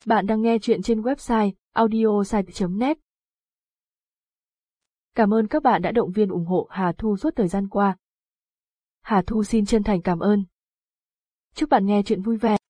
Bạn đang nghe chuyện trên website audiosite.net. Cảm ơn các bạn đã động viên ủng hộ Hà Thu suốt thời gian qua. Hà Thu xin chân thành cảm ơn. Chúc bạn nghe chuyện vui vẻ.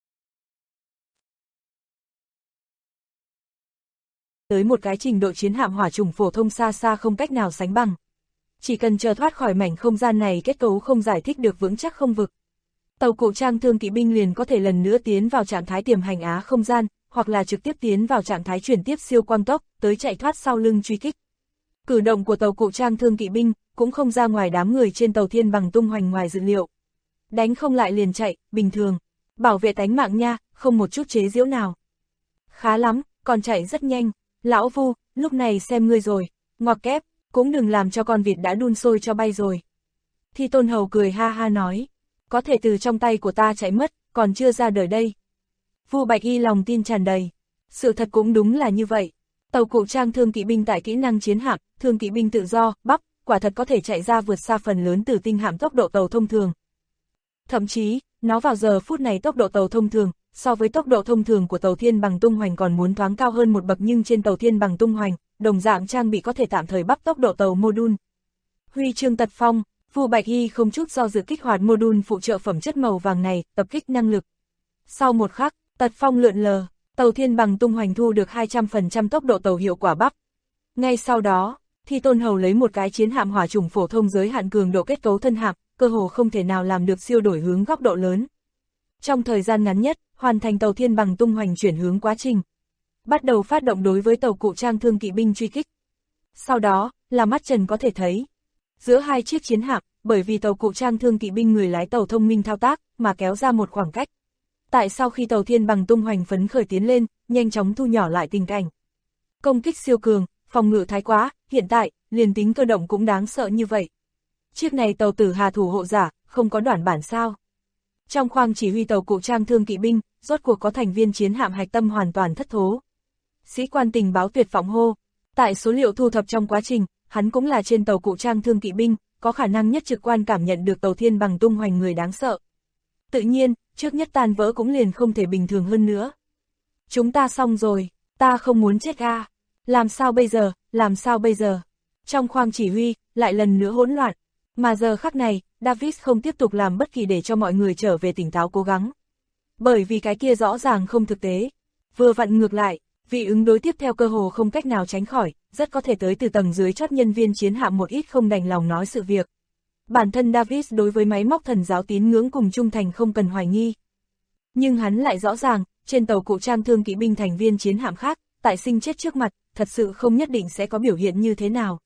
Tới một cái trình độ chiến hạm hỏa trùng phổ thông xa xa không cách nào sánh bằng. Chỉ cần chờ thoát khỏi mảnh không gian này, kết cấu không giải thích được vững chắc không vực, tàu cụ trang thương kỵ binh liền có thể lần nữa tiến vào trạng thái tiềm hành á không gian, hoặc là trực tiếp tiến vào trạng thái chuyển tiếp siêu quang tốc, tới chạy thoát sau lưng truy kích. Cử động của tàu cụ trang thương kỵ binh cũng không ra ngoài đám người trên tàu Thiên Bằng tung hoành ngoài dự liệu. Đánh không lại liền chạy, bình thường. Bảo vệ tánh mạng nha, không một chút chế giễu nào. Khá lắm, còn chạy rất nhanh. Lão Vu, lúc này xem ngươi rồi. Ngoặc kép, cũng đừng làm cho con vịt đã đun sôi cho bay rồi. Thi Tôn Hầu cười ha ha nói. Có thể từ trong tay của ta chạy mất, còn chưa ra đời đây. Vu Bạch Y lòng tin tràn đầy. Sự thật cũng đúng là như vậy. Tàu cụ trang thương kỵ binh tại kỹ năng chiến hạm, thương kỵ binh tự do, bắp, quả thật có thể chạy ra vượt xa phần lớn từ tinh hạm tốc độ tàu thông thường. Thậm chí, nó vào giờ phút này tốc độ tàu thông thường, so với tốc độ thông thường của tàu Thiên Bằng tung hoành còn muốn thoáng cao hơn một bậc, nhưng trên tàu Thiên Bằng tung hoành, đồng dạng trang bị có thể tạm thời bắp tốc độ tàu module. Huy chương tật phong, Vu Bạch Y không chút do dự kích hoạt module phụ trợ phẩm chất màu vàng này, tập kích năng lực. Sau một khắc, tật phong lượn lờ, tàu Thiên Bằng tung hoành thu được 200% tốc độ tàu hiệu quả bắp. Ngay sau đó, Thi Tôn Hầu lấy một cái chiến hạm hỏa trùng phổ thông giới hạn cường độ kết cấu thân hạm, cơ hồ không thể nào làm được siêu đổi hướng góc độ lớn. Trong thời gian ngắn nhất, hoàn thành tàu Thiên Bằng tung hoành chuyển hướng quá trình. Bắt đầu phát động đối với tàu cụ trang thương kỵ binh truy kích. Sau đó, là mắt trần có thể thấy. Giữa hai chiếc chiến hạm, bởi vì tàu cụ trang thương kỵ binh người lái tàu thông minh thao tác, mà kéo ra một khoảng cách. Tại sau khi tàu Thiên Bằng tung hoành phấn khởi tiến lên, nhanh chóng thu nhỏ lại tình cảnh. Công kích siêu cường, phòng ngự thái quá, hiện tại, liền tính cơ động cũng đáng sợ như vậy. Chiếc này tàu Tử Hà thủ hộ giả, không có đoản bản sao. Trong khoang chỉ huy tàu cụ trang thương kỵ binh, rốt cuộc có thành viên chiến hạm hạch tâm hoàn toàn thất thố. Sĩ quan tình báo tuyệt vọng hô. Tại số liệu thu thập trong quá trình, hắn cũng là trên tàu cụ trang thương kỵ binh, có khả năng nhất trực quan cảm nhận được tàu Thiên Bằng tung hoành người đáng sợ. Tự nhiên, trước nhất tan vỡ cũng liền không thể bình thường hơn nữa. Chúng ta xong rồi, ta không muốn chết ga. Làm sao bây giờ, làm sao bây giờ? Trong khoang chỉ huy, lại lần nữa hỗn loạn. Mà giờ khắc này, David không tiếp tục làm bất kỳ để cho mọi người trở về tỉnh táo cố gắng. Bởi vì cái kia rõ ràng không thực tế. Vừa vặn ngược lại, vị ứng đối tiếp theo cơ hồ không cách nào tránh khỏi, rất có thể tới từ tầng dưới chót nhân viên chiến hạm một ít không đành lòng nói sự việc. Bản thân David đối với máy móc thần giáo tín ngưỡng cùng trung thành không cần hoài nghi. Nhưng hắn lại rõ ràng, trên tàu cụ trang thương kỵ binh thành viên chiến hạm khác, tại sinh chết trước mặt, thật sự không nhất định sẽ có biểu hiện như thế nào.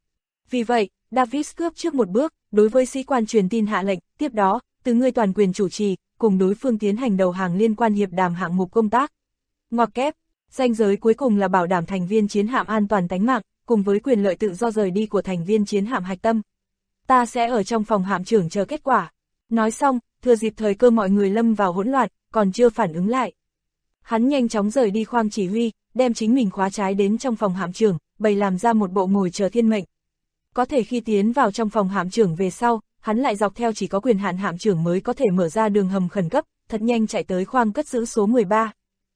Vì vậy, David cướp trước một bước, đối với sĩ quan truyền tin hạ lệnh, tiếp đó, từ ngươi toàn quyền chủ trì, cùng đối phương tiến hành đầu hàng liên quan hiệp đàm hạng mục công tác. Ngoặc kép, ranh giới cuối cùng là bảo đảm thành viên chiến hạm an toàn tánh mạng, cùng với quyền lợi tự do rời đi của thành viên chiến hạm hạch tâm. Ta sẽ ở trong phòng hạm trưởng chờ kết quả. Nói xong, thừa dịp thời cơ mọi người lâm vào hỗn loạn, còn chưa phản ứng lại. Hắn nhanh chóng rời đi khoang chỉ huy, đem chính mình khóa trái đến trong phòng hạm trưởng, bày làm ra một bộ ngồi chờ thiên mệnh. Có thể khi tiến vào trong phòng hạm trưởng về sau, hắn lại dọc theo chỉ có quyền hạn hạm trưởng mới có thể mở ra đường hầm khẩn cấp, thật nhanh chạy tới khoang cất giữ số 13.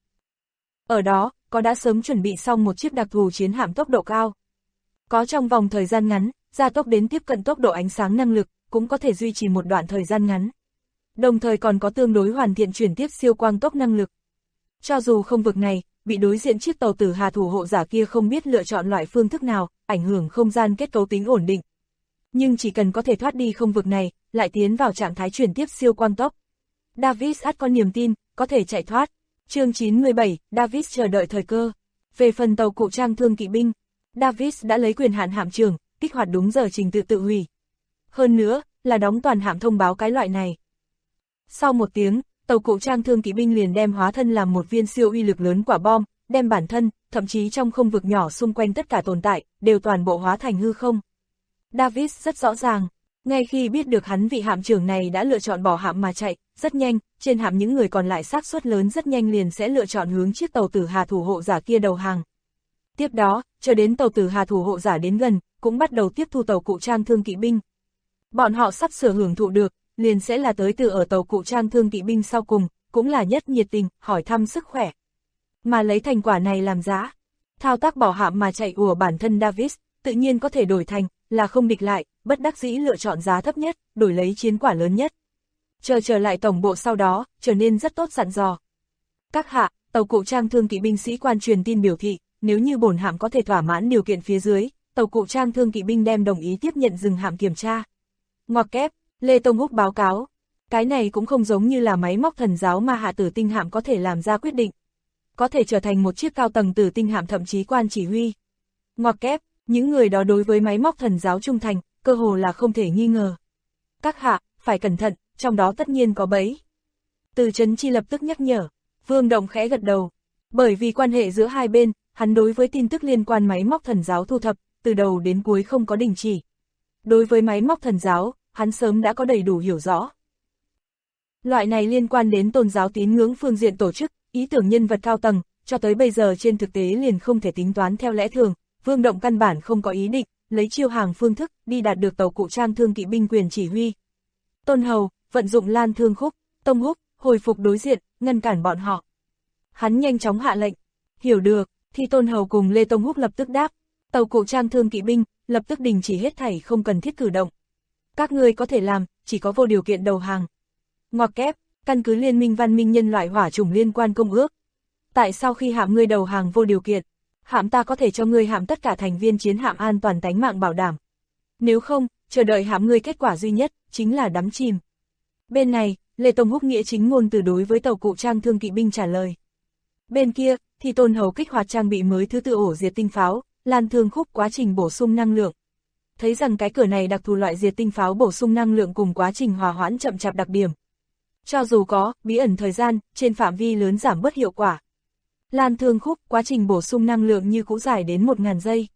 Ở đó, có đã sớm chuẩn bị xong một chiếc đặc thù chiến hạm tốc độ cao. Có trong vòng thời gian ngắn, gia tốc đến tiếp cận tốc độ ánh sáng năng lực, cũng có thể duy trì một đoạn thời gian ngắn. Đồng thời còn có tương đối hoàn thiện chuyển tiếp siêu quang tốc năng lực. Cho dù không vực này, bị đối diện chiếc tàu Tử Hà thủ hộ giả kia không biết lựa chọn loại phương thức nào, ảnh hưởng không gian kết cấu tính ổn định. Nhưng chỉ cần có thể thoát đi không vực này, lại tiến vào trạng thái chuyển tiếp siêu quang tốc. David có niềm tin, có thể chạy thoát. Chương 97, David chờ đợi thời cơ. Về phần tàu cụ trang thương kỵ binh, David đã lấy quyền hạn hạm trưởng, kích hoạt đúng giờ trình tự tự hủy. Hơn nữa, là đóng toàn hạm thông báo cái loại này. Sau một tiếng, tàu cụ trang thương kỵ binh liền đem hóa thân làm một viên siêu uy lực lớn quả bom, đem bản thân, thậm chí trong không vực nhỏ xung quanh tất cả tồn tại, đều toàn bộ hóa thành hư không. David rất rõ ràng, ngay khi biết được hắn vị hạm trưởng này đã lựa chọn bỏ hạm mà chạy, rất nhanh, trên hạm những người còn lại xác suất lớn rất nhanh liền sẽ lựa chọn hướng chiếc tàu Tử Hà thủ hộ giả kia đầu hàng. Tiếp đó, cho đến tàu Tử Hà thủ hộ giả đến gần, cũng bắt đầu tiếp thu tàu cụ trang thương kỵ binh. Bọn họ sắp sửa hưởng thụ được, liền sẽ là tới từ ở tàu cụ trang thương kỵ binh sau cùng, cũng là nhất nhiệt tình, hỏi thăm sức khỏe. mà lấy thành quả này làm giá. Thao tác bỏ hạm mà chạy ùa bản thân Davis, tự nhiên có thể đổi thành, là không địch lại, bất đắc dĩ lựa chọn giá thấp nhất, đổi lấy chiến quả lớn nhất. Trở lại tổng bộ sau đó, trở nên rất tốt dặn dò. Các hạ, tàu cụ trang thương kỵ binh sĩ quan truyền tin biểu thị, nếu như bổn hạm có thể thỏa mãn điều kiện phía dưới, tàu cụ trang thương kỵ binh đem đồng ý tiếp nhận dừng hạm kiểm tra. Ngoặc kép, Lê Tông Húc báo cáo. Cái này cũng không giống như là máy móc thần giáo mà hạ tử tinh hạm có thể làm ra quyết định. Có thể trở thành một chiếc cao tầng tử tinh hạm thậm chí quan chỉ huy. Ngoặc kép, những người đó đối với máy móc thần giáo trung thành, cơ hồ là không thể nghi ngờ. Các hạ, phải cẩn thận, trong đó tất nhiên có bẫy. Từ Trấn Chi lập tức nhắc nhở, Vương Động khẽ gật đầu. Bởi vì quan hệ giữa hai bên, hắn đối với tin tức liên quan máy móc thần giáo thu thập, từ đầu đến cuối không có đình chỉ. Đối với máy móc thần giáo, hắn sớm đã có đầy đủ hiểu rõ. Loại này liên quan đến tôn giáo tín ngưỡng phương diện tổ chức, ý tưởng nhân vật cao tầng, cho tới bây giờ trên thực tế liền không thể tính toán theo lẽ thường, Vương Động căn bản không có ý định, lấy chiêu hàng phương thức, đi đạt được tàu cụ trang thương kỵ binh quyền chỉ huy. Tôn Hầu, vận dụng Lan Thương Khúc, Tông Húc, hồi phục đối diện, ngăn cản bọn họ. Hắn nhanh chóng hạ lệnh, hiểu được, thì Tôn Hầu cùng Lê Tông Húc lập tức đáp, tàu cụ trang thương kỵ binh, lập tức đình chỉ hết thảy không cần thiết cử động. Các ngươi có thể làm, chỉ có vô điều kiện đầu hàng. Ngoặc kép, căn cứ Liên minh văn minh nhân loại hỏa chủng liên quan công ước. Tại sao khi hạm ngươi đầu hàng vô điều kiện, hạm ta có thể cho ngươi hạm tất cả thành viên chiến hạm an toàn tánh mạng bảo đảm. Nếu không, chờ đợi hạm ngươi kết quả duy nhất, chính là đắm chìm. Bên này, Lê Tông Húc nghĩa chính ngôn từ đối với tàu cụ trang thương kỵ binh trả lời. Bên kia, thì Tôn Hầu kích hoạt trang bị mới thứ tự ổ diệt tinh pháo, Lan Thương Khúc quá trình bổ sung năng lượng. Thấy rằng cái cửa này đặc thù loại diệt tinh pháo bổ sung năng lượng cùng quá trình hòa hoãn chậm chạp đặc điểm. Cho dù có, bí ẩn thời gian, trên phạm vi lớn giảm bớt hiệu quả. Lan Thương Khúc, quá trình bổ sung năng lượng như cũ dài đến 1000 giây.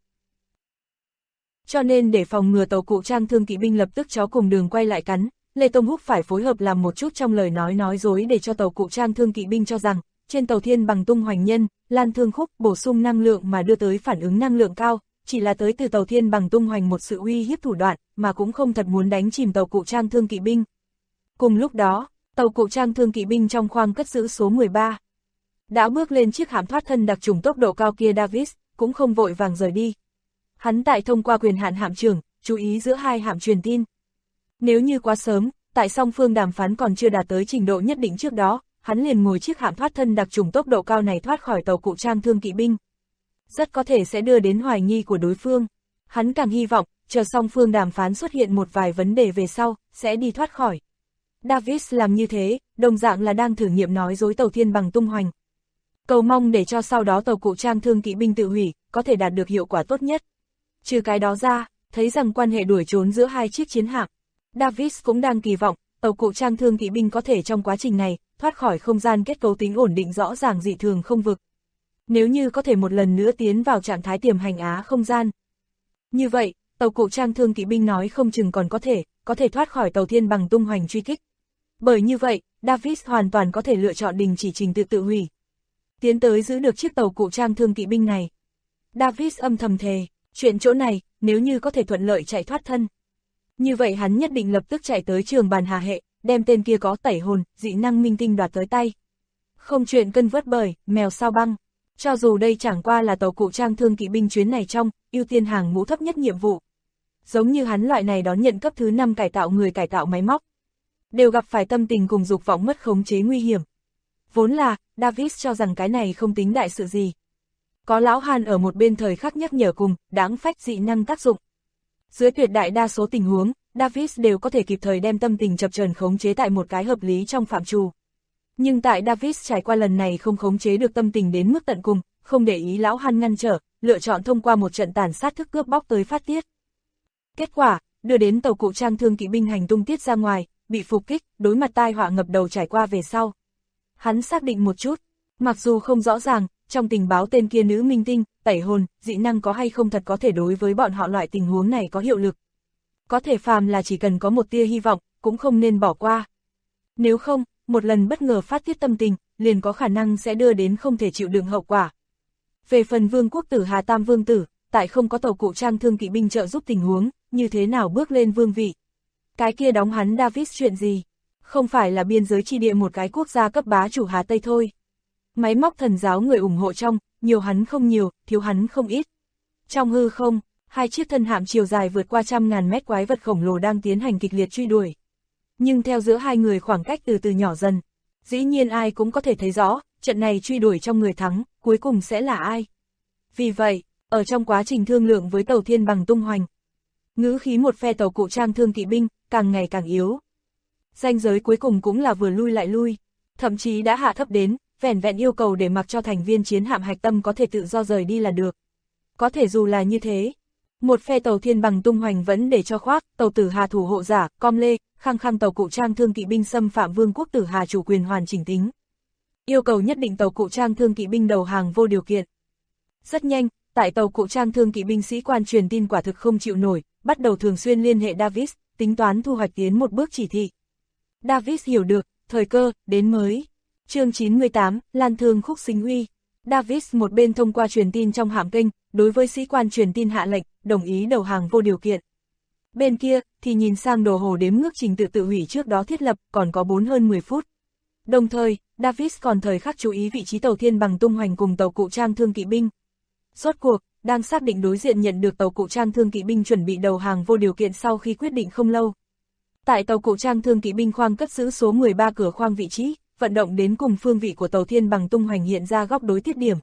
Cho nên để phòng ngừa tàu cụ trang thương kỵ binh lập tức chó cùng đường quay lại cắn, Lê Tông Húc phải phối hợp làm một chút trong lời nói dối để cho tàu cụ trang thương kỵ binh cho rằng, trên tàu Thiên Bằng Tung Hoành Nhân, Lan Thương Khúc bổ sung năng lượng mà đưa tới phản ứng năng lượng cao, chỉ là tới từ tàu Thiên Bằng Tung Hoành một sự uy hiếp thủ đoạn, mà cũng không thật muốn đánh chìm tàu cụ trang thương kỵ binh. Cùng lúc đó, tàu cụ trang thương kỵ binh trong khoang cất giữ số 13. Đã bước lên chiếc hạm thoát thân đặc trùng tốc độ cao kia Davis, cũng không vội vàng rời đi. Hắn tại thông qua quyền hạn hạm trưởng, chú ý giữa hai hạm truyền tin. Nếu như quá sớm, tại song phương đàm phán còn chưa đạt tới trình độ nhất định trước đó, hắn liền ngồi chiếc hạm thoát thân đặc trùng tốc độ cao này thoát khỏi tàu cụ trang thương kỵ binh. Rất có thể sẽ đưa đến hoài nghi của đối phương. Hắn càng hy vọng, chờ song phương đàm phán xuất hiện một vài vấn đề về sau, sẽ đi thoát khỏi. Davis làm như thế, đồng dạng là đang thử nghiệm nói dối tàu Thiên Bằng Tung Hoành. Cầu mong để cho sau đó tàu cụ trang thương kỵ binh tự hủy, có thể đạt được hiệu quả tốt nhất. Trừ cái đó ra, thấy rằng quan hệ đuổi trốn giữa hai chiếc chiến hạm, Davis cũng đang kỳ vọng, tàu cụ trang thương kỵ binh có thể trong quá trình này, thoát khỏi không gian kết cấu tính ổn định rõ ràng dị thường không vực. Nếu như có thể một lần nữa tiến vào trạng thái tiềm hành á không gian. Như vậy, tàu cụ trang thương kỵ binh nói không chừng còn có thể thoát khỏi tàu Thiên Bằng Tung Hoành truy kích. Bởi như vậy, Davis hoàn toàn có thể lựa chọn đình chỉ trình tự tự hủy. Tiến tới giữ được chiếc tàu cụ trang thương kỵ binh này. Davis âm thầm thề, chuyện chỗ này, nếu như có thể thuận lợi chạy thoát thân. Như vậy hắn nhất định lập tức chạy tới trường bàn hà hệ, đem tên kia có tẩy hồn, dị năng minh tinh đoạt tới tay. Không chuyện cân vớt bời, mèo sao băng. Cho dù đây chẳng qua là tàu cụ trang thương kỵ binh chuyến này trong, ưu tiên hàng ngũ thấp nhất nhiệm vụ. Giống như hắn loại này đón nhận cấp thứ 5 cải tạo người cải tạo máy móc. Đều gặp phải tâm tình cùng dục vọng mất khống chế nguy hiểm. Vốn là, Davis cho rằng cái này không tính đại sự gì. Có lão Hàn ở một bên thời khắc nhắc nhở cùng, đáng phách dị năng tác dụng. Dưới tuyệt đại đa số tình huống, Davis đều có thể kịp thời đem tâm tình chập chờn khống chế tại một cái hợp lý trong phạm trù. Nhưng tại Davis trải qua lần này không khống chế được tâm tình đến mức tận cùng, không để ý lão Hàn ngăn trở, lựa chọn thông qua một trận tàn sát thức cướp bóc tới phát tiết. Kết quả, đưa đến tàu cụ trang thương kỵ binh hành tung tiết ra ngoài, bị phục kích, đối mặt tai họa ngập đầu trải qua về sau. Hắn xác định một chút, mặc dù không rõ ràng, trong tình báo tên kia nữ minh tinh, tẩy hồn, dị năng có hay không thật có thể đối với bọn họ loại tình huống này có hiệu lực. Có thể phàm là chỉ cần có một tia hy vọng, cũng không nên bỏ qua. Nếu không, một lần bất ngờ phát tiết tâm tình, liền có khả năng sẽ đưa đến không thể chịu đựng hậu quả. Về phần Vương quốc tử Hà Tam Vương tử, tại không có tàu cụ trang thương kỵ binh trợ giúp tình huống, như thế nào bước lên vương vị. Cái kia đóng hắn Davis chuyện gì? Không phải là biên giới chi địa một cái quốc gia cấp bá chủ Hà Tây thôi. Máy móc thần giáo người ủng hộ trong, nhiều hắn không nhiều, thiếu hắn không ít. Trong hư không, hai chiếc thân hạm chiều dài vượt qua 100.000 mét quái vật khổng lồ đang tiến hành kịch liệt truy đuổi. Nhưng theo giữa hai người khoảng cách từ từ nhỏ dần, dĩ nhiên ai cũng có thể thấy rõ, trận này truy đuổi trong người thắng, cuối cùng sẽ là ai. Vì vậy, ở trong quá trình thương lượng với tàu thiên bằng tung hoành, ngữ khí một phe tàu cụ trang thương kỵ binh, càng ngày càng yếu. Ranh giới cuối cùng cũng là vừa lui lại lui, thậm chí đã hạ thấp đến, vẻn vẹn yêu cầu để mặc cho thành viên chiến hạm hạch tâm có thể tự do rời đi là được. Có thể dù là như thế, một phe tàu thiên bằng tung hoành vẫn để cho khoác, tàu Tử Hà thủ hộ giả, Com Lê, khăng khăng tàu cụ trang thương kỵ binh xâm phạm vương quốc Tử Hà chủ quyền hoàn chỉnh tính. Yêu cầu nhất định tàu cụ trang thương kỵ binh đầu hàng vô điều kiện. Rất nhanh, tại tàu cụ trang thương kỵ binh sĩ quan truyền tin quả thực không chịu nổi, bắt đầu thường xuyên liên hệ Davis, tính toán thu hoạch tiến một bước chỉ thị. Davis hiểu được, thời cơ, đến mới. Chương 98, Lan Thương khúc sinh huy. Davis một bên thông qua truyền tin trong hạm kênh, đối với sĩ quan truyền tin hạ lệnh, đồng ý đầu hàng vô điều kiện. Bên kia, thì nhìn sang đồ hồ đếm ngước trình tự tự hủy trước đó thiết lập, còn có hơn 10 phút. Đồng thời, Davis còn thời khắc chú ý vị trí tàu thiên bằng tung hoành cùng tàu cụ trang thương kỵ binh. Rốt cuộc, đang xác định đối diện nhận được tàu cụ trang thương kỵ binh chuẩn bị đầu hàng vô điều kiện sau khi quyết định không lâu. Tại tàu cụ trang thương kỵ binh khoang cất giữ số 13 cửa khoang vị trí, vận động đến cùng phương vị của tàu thiên bằng tung hoành hiện ra góc đối thiết điểm.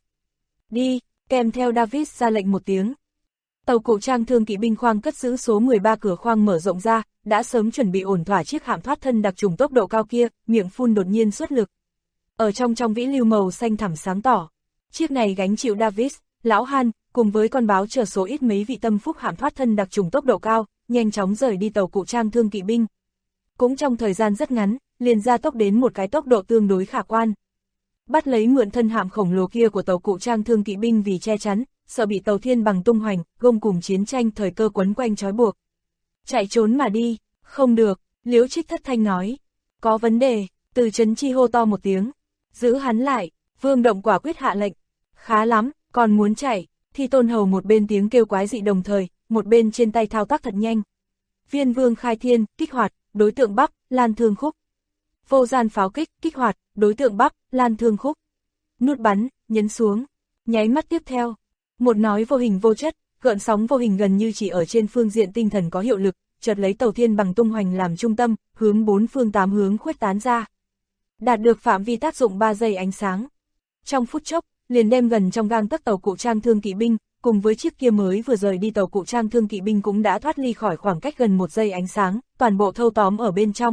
Đi, kèm theo Davis ra lệnh một tiếng. Tàu cụ trang thương kỵ binh khoang cất giữ số 13 cửa khoang mở rộng ra, đã sớm chuẩn bị ổn thỏa chiếc hạm thoát thân đặc trùng tốc độ cao kia, miệng phun đột nhiên xuất lực. Ở trong vĩ lưu màu xanh thẳm sáng tỏ, chiếc này gánh chịu Davis, Lão Han, cùng với con báo chờ số ít mấy vị tâm phúc hạm thoát thân đặc trùng tốc độ cao, nhanh chóng rời đi tàu cụ trang thương kỵ binh. Cũng trong thời gian rất ngắn, liền gia tốc đến một cái tốc độ tương đối khả quan. Bắt lấy mượn thân hạm khổng lồ kia của tàu cụ trang thương kỵ binh vì che chắn, sợ bị tàu thiên bằng tung hoành, gông cùng chiến tranh thời cơ quấn quanh trói buộc. Chạy trốn mà đi, không được, Liễu Trích thất thanh nói. Có vấn đề, Từ Chấn Chi hô to một tiếng. Giữ hắn lại, Vương Động quả quyết hạ lệnh. Khá lắm, còn muốn chạy, Thi Tôn Hầu một bên tiếng kêu quái dị đồng thời, một bên trên tay thao tác thật nhanh. Viên Vương Khai Thiên, kích hoạt, đối tượng Bắc, Lan Thương khúc. Vô gian pháo kích, kích hoạt, đối tượng Bắc, Lan Thương khúc. Nút bắn, nhấn xuống. Nháy mắt tiếp theo, một nói vô hình vô chất, gợn sóng vô hình gần như chỉ ở trên phương diện tinh thần có hiệu lực, chợt lấy tàu thiên bằng tung hoành làm trung tâm, hướng bốn phương tám hướng khuếch tán ra. Đạt được phạm vi tác dụng 3 giây ánh sáng. Trong phút chốc, liền đem gần trong gang tấc tàu cụ trang thương kỵ binh, cùng với chiếc kia mới vừa rời đi tàu cụ trang thương kỵ binh cũng đã thoát ly khỏi khoảng cách gần 1 giây ánh sáng, toàn bộ thâu tóm ở bên trong.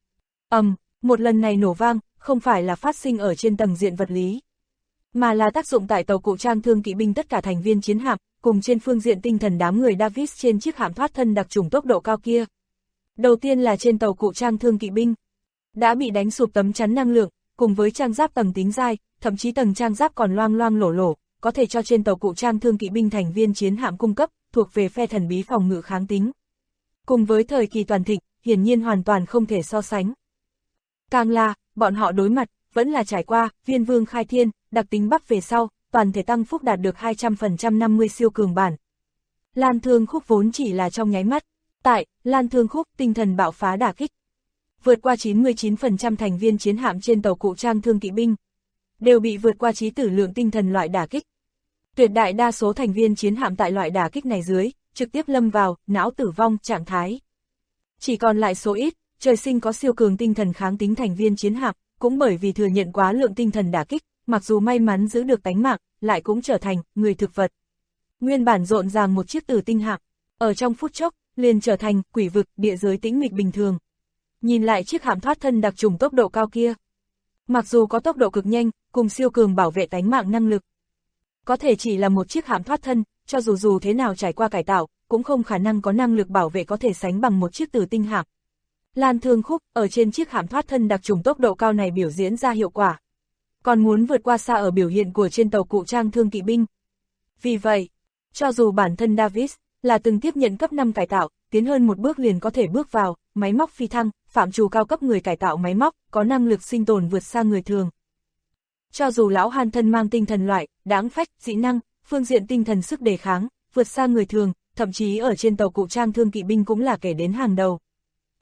Một lần này nổ vang, không phải là phát sinh ở trên tầng diện vật lý, mà là tác dụng tại tàu cụ trang thương kỵ binh tất cả thành viên chiến hạm, cùng trên phương diện tinh thần đám người Davis trên chiếc hạm thoát thân đặc trùng tốc độ cao kia. Đầu tiên là trên tàu cụ trang thương kỵ binh, đã bị đánh sụp tấm chắn năng lượng, cùng với trang giáp tầng tính dai, thậm chí tầng trang giáp còn loang loang lổ lổ, có thể cho trên tàu cụ trang thương kỵ binh thành viên chiến hạm cung cấp, thuộc về phe thần bí phòng ngự kháng tính. Cùng với thời kỳ toàn thịnh, hiển nhiên hoàn toàn không thể so sánh. Càng là, bọn họ đối mặt, vẫn là trải qua, Viên Vương Khai Thiên, đặc tính Bắc về sau, toàn thể tăng phúc đạt được 200% 50 siêu cường bản. Lan Thương khúc vốn chỉ là trong nháy mắt, tại Lan Thương khúc tinh thần bạo phá đả kích. Vượt qua 99% thành viên chiến hạm trên tàu cụ trang thương kỵ binh, đều bị vượt qua trí tử lượng tinh thần loại đả kích. Tuyệt đại đa số thành viên chiến hạm tại loại đả kích này dưới, trực tiếp lâm vào, não tử vong trạng thái. Chỉ còn lại số ít, trời sinh có siêu cường tinh thần kháng tính thành viên chiến hạm, cũng bởi vì thừa nhận quá lượng tinh thần đả kích, mặc dù may mắn giữ được tánh mạng, lại cũng trở thành người thực vật. Nguyên bản rộn ràng một chiếc tử tinh hạm, ở trong phút chốc, liền trở thành quỷ vực, địa giới tĩnh mịch bình thường. Nhìn lại chiếc hạm thoát thân đặc trùng tốc độ cao kia, mặc dù có tốc độ cực nhanh, cùng siêu cường bảo vệ tánh mạng năng lực, có thể chỉ là một chiếc hạm thoát thân, cho dù thế nào trải qua cải tạo, cũng không khả năng có năng lực bảo vệ có thể sánh bằng một chiếc tử tinh hạm. Lan Thương khúc ở trên chiếc hạm thoát thân đặc trùng tốc độ cao này biểu diễn ra hiệu quả, còn muốn vượt qua xa ở biểu hiện của trên tàu cụ trang thương kỵ binh. Vì vậy, cho dù bản thân Davis là từng tiếp nhận cấp 5 cải tạo, tiến hơn một bước liền có thể bước vào máy móc phi thăng, phạm trù cao cấp người cải tạo máy móc, có năng lực sinh tồn vượt xa người thường. Cho dù lão Han thân mang tinh thần loại, đáng phách, dị năng, phương diện tinh thần sức đề kháng, vượt xa người thường, thậm chí ở trên tàu cụ trang thương kỵ binh cũng là kể đến hàng đầu.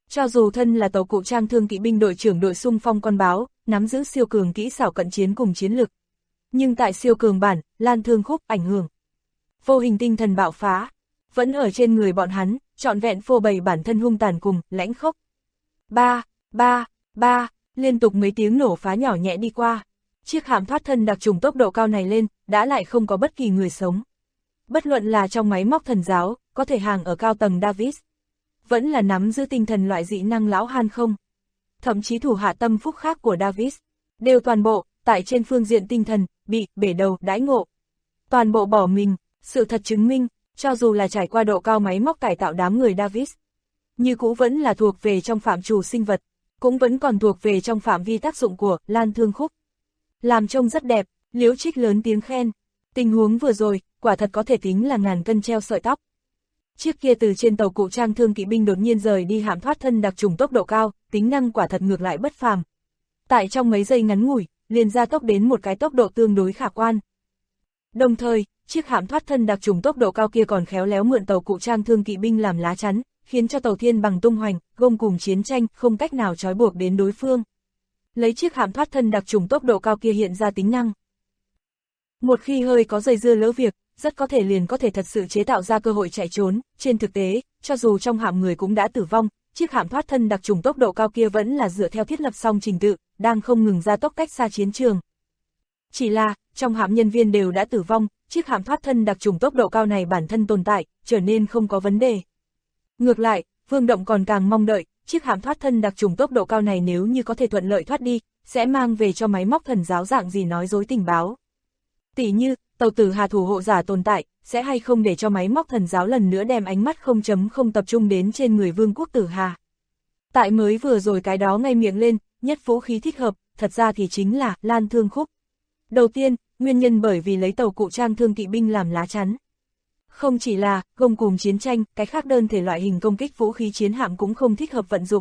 Cho dù thân là tàu cụ trang thương kỵ binh đội trưởng đội xung phong con báo, nắm giữ siêu cường kỹ xảo cận chiến cùng chiến lực. Nhưng tại siêu cường bản, Lan Thương Khúc ảnh hưởng. Vô hình tinh thần bạo phá, vẫn ở trên người bọn hắn, trọn vẹn phô bày bản thân hung tàn cùng, lãnh khốc. Ba, ba, ba, liên tục mấy tiếng nổ phá nhỏ nhẹ đi qua. Chiếc hạm thoát thân đặc trùng tốc độ cao này lên, đã lại không có bất kỳ người sống. Bất luận là trong máy móc thần giáo, có thể hàng ở cao tầng Davis, vẫn là nắm giữ tinh thần loại dị năng lão Han không. Thậm chí thủ hạ tâm phúc khác của Davis, đều toàn bộ, tại trên phương diện tinh thần, bị bể đầu đãi ngộ. Toàn bộ bỏ mình, sự thật chứng minh, cho dù là trải qua độ cao máy móc cải tạo đám người Davis, như cũ vẫn là thuộc về trong phạm trù sinh vật, cũng vẫn còn thuộc về trong phạm vi tác dụng của Lan Thương Khúc. Làm trông rất đẹp, Liễu Trích lớn tiếng khen. Tình huống vừa rồi, quả thật có thể tính là ngàn cân treo sợi tóc. Chiếc kia từ trên tàu cụ trang thương kỵ binh đột nhiên rời đi hạm thoát thân đặc trùng tốc độ cao, tính năng quả thật ngược lại bất phàm. Tại trong mấy giây ngắn ngủi, liền ra tốc đến một cái tốc độ tương đối khả quan. Đồng thời, chiếc hạm thoát thân đặc trùng tốc độ cao kia còn khéo léo mượn tàu cụ trang thương kỵ binh làm lá chắn, khiến cho tàu thiên bằng tung hoành, gông cùng chiến tranh không cách nào trói buộc đến đối phương. Lấy chiếc hạm thoát thân đặc trùng tốc độ cao kia hiện ra tính năng. Một khi hơi có dây dưa lỡ việc, rất có thể liền có thể thật sự chế tạo ra cơ hội chạy trốn. Trên thực tế, cho dù trong hạm người cũng đã tử vong, chiếc hạm thoát thân đặc trùng tốc độ cao kia vẫn là dựa theo thiết lập xong trình tự, đang không ngừng ra tốc cách xa chiến trường. Chỉ là, trong hạm nhân viên đều đã tử vong, chiếc hạm thoát thân đặc trùng tốc độ cao này bản thân tồn tại, trở nên không có vấn đề. Ngược lại, Vương Động còn càng mong đợi, chiếc hạm thoát thân đặc trùng tốc độ cao này nếu như có thể thuận lợi thoát đi, sẽ mang về cho máy móc thần giáo dạng gì nói dối tình báo. Tỷ như, tàu Tử Hà thủ hộ giả tồn tại, sẽ hay không để cho máy móc thần giáo lần nữa đem ánh mắt 0.0 tập trung đến trên người Vương quốc Tử Hà. Tại mới vừa rồi cái đó ngay miệng lên, nhất vũ khí thích hợp, thật ra thì chính là Lan Thương Khúc. Đầu tiên, nguyên nhân bởi vì lấy tàu cụ trang thương kỵ binh làm lá chắn. Không chỉ là gông cùng chiến tranh, cái khác đơn thể loại hình công kích vũ khí chiến hạm cũng không thích hợp vận dụng.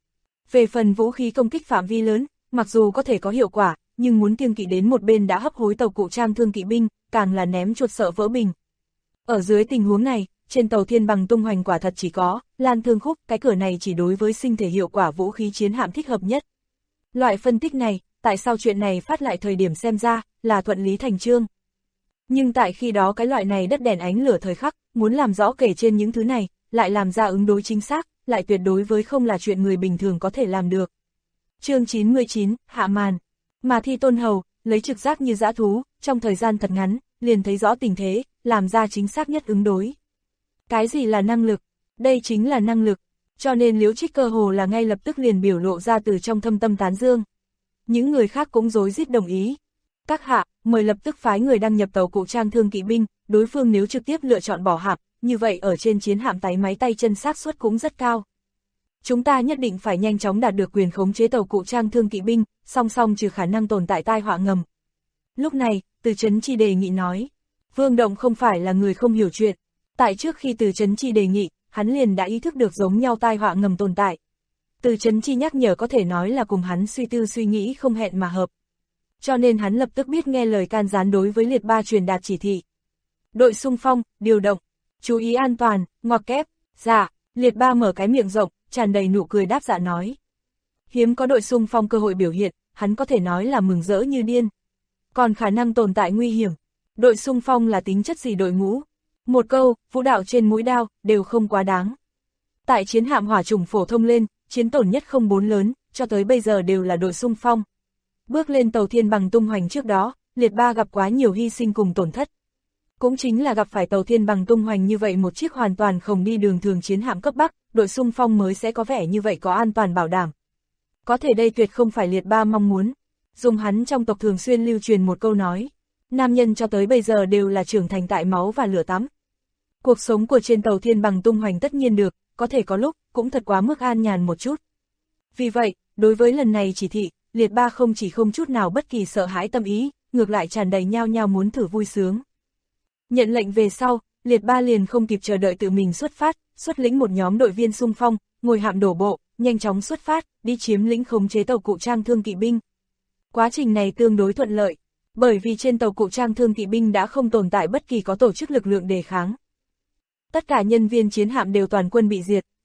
Về phần vũ khí công kích phạm vi lớn, mặc dù có thể có hiệu quả, nhưng muốn kiêng kỵ đến một bên đã hấp hối tàu cụ trang thương kỵ binh, càng là ném chuột sợ vỡ bình. Ở dưới tình huống này, trên tàu thiên bằng tung hoành quả thật chỉ có Lan Thương Khúc, cái cửa này chỉ đối với sinh thể hiệu quả vũ khí chiến hạm thích hợp nhất. Loại phân tích này, tại sao chuyện này phát lại thời điểm xem ra, là thuận lý thành chương. Nhưng tại khi đó cái loại này đất đèn ánh lửa thời khắc, muốn làm rõ kể trên những thứ này, lại làm ra ứng đối chính xác, lại tuyệt đối với không là chuyện người bình thường có thể làm được. Chương 99, hạ màn. Mà Thi Tôn Hầu, lấy trực giác như dã thú, trong thời gian thật ngắn, liền thấy rõ tình thế, làm ra chính xác nhất ứng đối. Cái gì là năng lực? Đây chính là năng lực. Cho nên Liễu Trích cơ hồ là ngay lập tức liền biểu lộ ra từ trong thâm tâm tán dương. Những người khác cũng rối rít đồng ý. Các hạ, mời lập tức phái người đăng nhập tàu cụ trang thương kỵ binh, đối phương nếu trực tiếp lựa chọn bỏ hạm, như vậy ở trên chiến hạm tái máy tay chân xác suất cũng rất cao. Chúng ta nhất định phải nhanh chóng đạt được quyền khống chế tàu cụ trang thương kỵ binh, song song trừ khả năng tồn tại tai họa ngầm. Lúc này, Từ Chấn Chi đề nghị nói, Vương Động không phải là người không hiểu chuyện. Tại trước khi Từ Chấn Chi đề nghị, hắn liền đã ý thức được giống nhau tai họa ngầm tồn tại. Từ Chấn Chi nhắc nhở có thể nói là cùng hắn suy tư suy nghĩ không hẹn mà hợp. Cho nên hắn lập tức biết nghe lời can gián đối với Liệt Ba truyền đạt chỉ thị. Đội xung phong, điều động, chú ý an toàn, ngoặc kép, dạ. Liệt Ba mở cái miệng rộng, tràn đầy nụ cười đáp dạ nói. Hiếm có đội xung phong cơ hội biểu hiện, hắn có thể nói là mừng rỡ như điên. Còn khả năng tồn tại nguy hiểm, đội xung phong là tính chất gì đội ngũ? Một câu, vũ đạo trên mũi đao, đều không quá đáng. Tại chiến hạm hỏa trùng phổ thông lên, chiến tổn nhất không bốn lớn, cho tới bây giờ đều là đội xung phong. Bước lên tàu thiên bằng tung hoành trước đó, Liệt Ba gặp quá nhiều hy sinh cùng tổn thất. Cũng chính là gặp phải tàu thiên bằng tung hoành như vậy một chiếc hoàn toàn không đi đường thường chiến hạm cấp Bắc, đội xung phong mới sẽ có vẻ như vậy có an toàn bảo đảm. Có thể đây tuyệt không phải Liệt Ba mong muốn. Dùng hắn trong tộc thường xuyên lưu truyền một câu nói, nam nhân cho tới bây giờ đều là trưởng thành tại máu và lửa tắm. Cuộc sống của trên tàu thiên bằng tung hoành tất nhiên được, có thể có lúc, cũng thật quá mức an nhàn một chút. Vì vậy, đối với lần này chỉ thị, Liệt Ba không chỉ không chút nào bất kỳ sợ hãi tâm ý, ngược lại tràn đầy nhao nhao muốn thử vui sướng. Nhận lệnh về sau, Liệt Ba liền không kịp chờ đợi tự mình xuất phát, xuất lĩnh một nhóm đội viên xung phong, ngồi hạm đổ bộ, nhanh chóng xuất phát, đi chiếm lĩnh khống chế tàu cụ trang thương kỵ binh. Quá trình này tương đối thuận lợi, bởi vì trên tàu cụ trang thương kỵ binh đã không tồn tại bất kỳ có tổ chức lực lượng đề kháng. Tất cả nhân viên chiến hạm đều toàn quân bị diệt,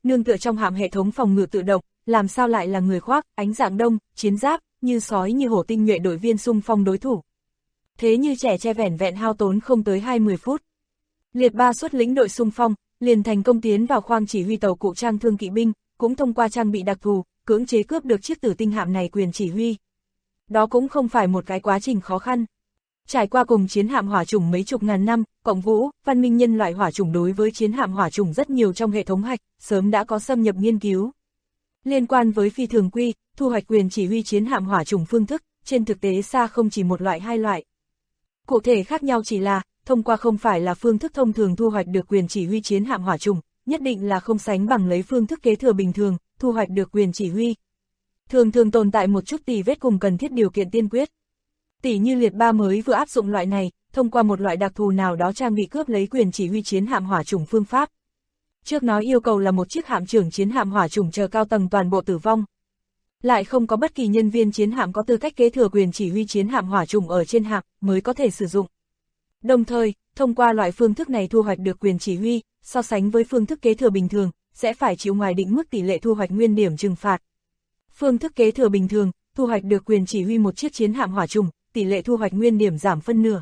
nương tựa trong hạm hệ thống phòng ngự tự động, làm sao lại là người khoác, ánh dạng đông, chiến giáp, như sói như hổ tinh nhuệ đội viên xung phong đối thủ. Thế như trẻ tre vẻn vẹn hao tốn không tới 20 phút. Liệt ba xuất lĩnh đội xung phong, liền thành công tiến vào khoang chỉ huy tàu cụ trang thương kỵ binh, cũng thông qua trang bị đặc thù, cưỡng chế cướp được chiếc tử tinh hạm này quyền chỉ huy. Đó cũng không phải một cái quá trình khó khăn. Trải qua cùng chiến hạm hỏa chủng mấy chục ngàn năm, Cộng Vũ, văn minh nhân loại hỏa chủng đối với chiến hạm hỏa chủng rất nhiều trong hệ thống hạch, sớm đã có xâm nhập nghiên cứu. Liên quan với phi thường quy, thu hoạch quyền chỉ huy chiến hạm hỏa chủng phương thức, trên thực tế xa không chỉ một loại hai loại. Cụ thể khác nhau chỉ là, thông qua không phải là phương thức thông thường thu hoạch được quyền chỉ huy chiến hạm hỏa chủng, nhất định là không sánh bằng lấy phương thức kế thừa bình thường, thu hoạch được quyền chỉ huy. Thường thường tồn tại một chút tỉ vết cùng cần thiết điều kiện tiên quyết. Tỉ như liệt ba mới vừa áp dụng loại này, thông qua một loại đặc thù nào đó trang bị cướp lấy quyền chỉ huy chiến hạm hỏa chủng phương pháp. Trước nói yêu cầu là một chiếc hạm trưởng chiến hạm hỏa chủng chờ cao tầng toàn bộ tử vong. Lại không có bất kỳ nhân viên chiến hạm có tư cách kế thừa quyền chỉ huy chiến hạm hỏa chủng ở trên hạm mới có thể sử dụng. Đồng thời, thông qua loại phương thức này thu hoạch được quyền chỉ huy, so sánh với phương thức kế thừa bình thường, sẽ phải chịu ngoài định mức tỷ lệ thu hoạch nguyên điểm trừng phạt. Phương thức kế thừa bình thường, thu hoạch được quyền chỉ huy một chiếc chiến hạm hỏa chủng, tỷ lệ thu hoạch nguyên điểm giảm phân nửa.